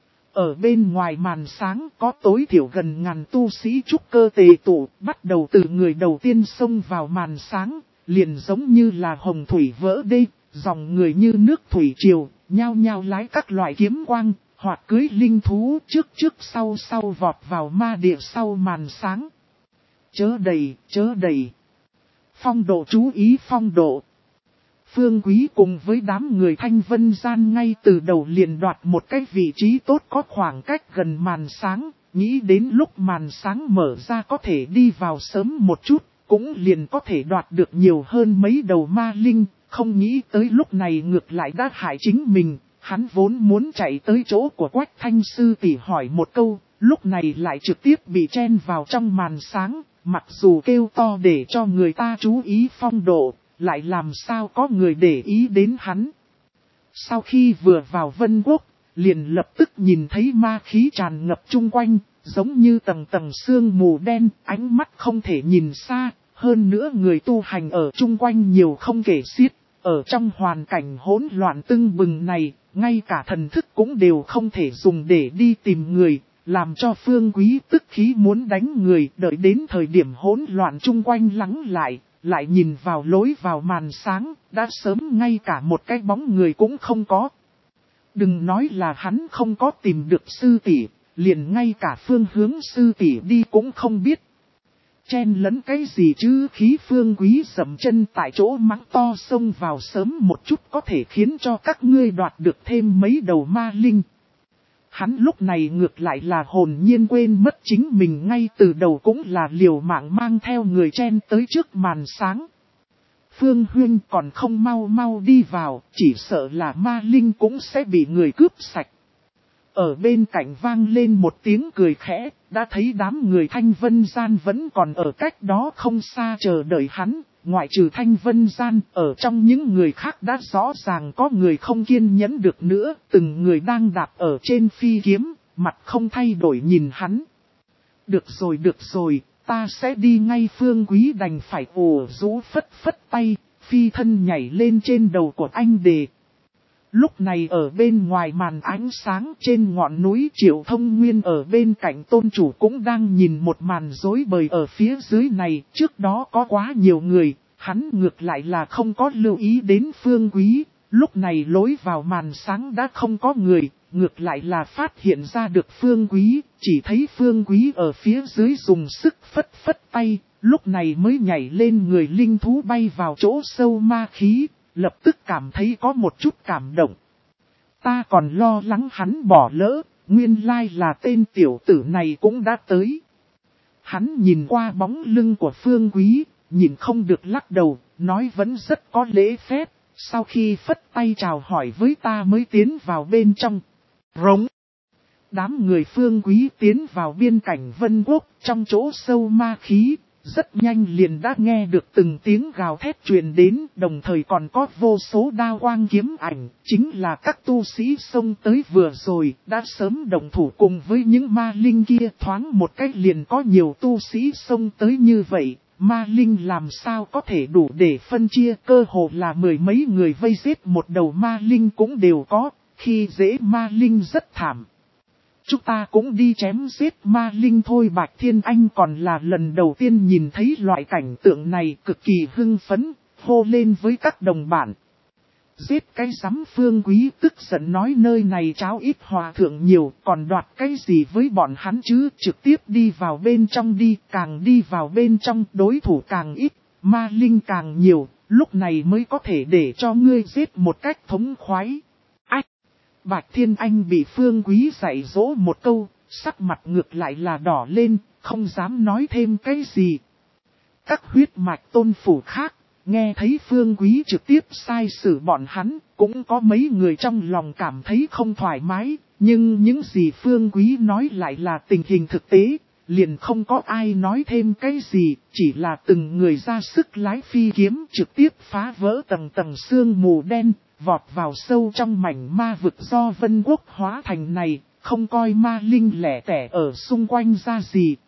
Ở bên ngoài màn sáng có tối thiểu gần ngàn tu sĩ trúc cơ tề tụ, bắt đầu từ người đầu tiên xông vào màn sáng, liền giống như là hồng thủy vỡ đê, dòng người như nước thủy triều, nhao nhao lái các loại kiếm quang, hoặc cưới linh thú trước trước sau sau vọt vào ma địa sau màn sáng. Chớ đầy, chớ đầy. Phong độ chú ý phong độ. Phương Quý cùng với đám người Thanh Vân Gian ngay từ đầu liền đoạt một cái vị trí tốt có khoảng cách gần màn sáng, nghĩ đến lúc màn sáng mở ra có thể đi vào sớm một chút, cũng liền có thể đoạt được nhiều hơn mấy đầu ma linh, không nghĩ tới lúc này ngược lại đã hại chính mình, hắn vốn muốn chạy tới chỗ của Quách Thanh Sư tỷ hỏi một câu, lúc này lại trực tiếp bị chen vào trong màn sáng, mặc dù kêu to để cho người ta chú ý phong độ. Lại làm sao có người để ý đến hắn. Sau khi vừa vào Vân Quốc, liền lập tức nhìn thấy ma khí tràn ngập chung quanh, giống như tầng tầng sương mù đen, ánh mắt không thể nhìn xa, hơn nữa người tu hành ở chung quanh nhiều không kể xiết. Ở trong hoàn cảnh hỗn loạn tưng bừng này, ngay cả thần thức cũng đều không thể dùng để đi tìm người, làm cho Phương Quý tức khí muốn đánh người, đợi đến thời điểm hỗn loạn chung quanh lắng lại. Lại nhìn vào lối vào màn sáng, đã sớm ngay cả một cái bóng người cũng không có. Đừng nói là hắn không có tìm được sư tỷ, liền ngay cả phương hướng sư tỷ đi cũng không biết. Chen lẫn cái gì chứ, khí Phương Quý dậm chân tại chỗ mắng to xông vào sớm một chút có thể khiến cho các ngươi đoạt được thêm mấy đầu ma linh. Hắn lúc này ngược lại là hồn nhiên quên mất chính mình ngay từ đầu cũng là liều mạng mang theo người chen tới trước màn sáng. Phương Huyên còn không mau mau đi vào, chỉ sợ là ma linh cũng sẽ bị người cướp sạch. Ở bên cạnh vang lên một tiếng cười khẽ, đã thấy đám người Thanh Vân Gian vẫn còn ở cách đó không xa chờ đợi hắn. Ngoại trừ Thanh Vân Gian, ở trong những người khác đã rõ ràng có người không kiên nhẫn được nữa, từng người đang đạp ở trên phi kiếm, mặt không thay đổi nhìn hắn. Được rồi được rồi, ta sẽ đi ngay. Phương Quý đành phải ồ rũ phất phất tay, phi thân nhảy lên trên đầu của anh đề. Lúc này ở bên ngoài màn ánh sáng trên ngọn núi Triệu Thông Nguyên ở bên cạnh tôn chủ cũng đang nhìn một màn rối bời ở phía dưới này. Trước đó có quá nhiều người, hắn ngược lại là không có lưu ý đến Phương Quý. Lúc này lối vào màn sáng đã không có người, ngược lại là phát hiện ra được Phương Quý. Chỉ thấy Phương Quý ở phía dưới dùng sức phất phất tay, lúc này mới nhảy lên người linh thú bay vào chỗ sâu ma khí. Lập tức cảm thấy có một chút cảm động. Ta còn lo lắng hắn bỏ lỡ, nguyên lai là tên tiểu tử này cũng đã tới. Hắn nhìn qua bóng lưng của Phương Quý, nhìn không được lắc đầu, nói vẫn rất có lễ phép, sau khi phất tay chào hỏi với ta mới tiến vào bên trong. Rống. Đám người Phương Quý tiến vào biên cảnh Vân Quốc, trong chỗ sâu ma khí. Rất nhanh liền đã nghe được từng tiếng gào thét truyền đến, đồng thời còn có vô số đao quang kiếm ảnh, chính là các tu sĩ xông tới vừa rồi, đã sớm đồng thủ cùng với những ma linh kia. Thoáng một cách liền có nhiều tu sĩ xông tới như vậy, ma linh làm sao có thể đủ để phân chia, cơ hồ là mười mấy người vây giết một đầu ma linh cũng đều có, khi dễ ma linh rất thảm. Chúng ta cũng đi chém giết ma linh thôi. Bạch Thiên Anh còn là lần đầu tiên nhìn thấy loại cảnh tượng này, cực kỳ hưng phấn, hô lên với các đồng bạn. Giết cái rắm. Phương Quý tức giận nói nơi này cháo ít hòa thượng nhiều, còn đoạt cái gì với bọn hắn chứ, trực tiếp đi vào bên trong đi, càng đi vào bên trong đối thủ càng ít, ma linh càng nhiều, lúc này mới có thể để cho ngươi giết một cách thống khoái. Bạch Thiên Anh bị Phương Quý dạy dỗ một câu, sắc mặt ngược lại là đỏ lên, không dám nói thêm cái gì. Các huyết mạch tôn phủ khác, nghe thấy Phương Quý trực tiếp sai xử bọn hắn, cũng có mấy người trong lòng cảm thấy không thoải mái, nhưng những gì Phương Quý nói lại là tình hình thực tế, liền không có ai nói thêm cái gì, chỉ là từng người ra sức lái phi kiếm trực tiếp phá vỡ tầng tầng sương mù đen, vọt vào sâu trong mảnh ma vực do Vân Quốc hóa thành này, không coi ma linh lẻ tẻ ở xung quanh ra gì.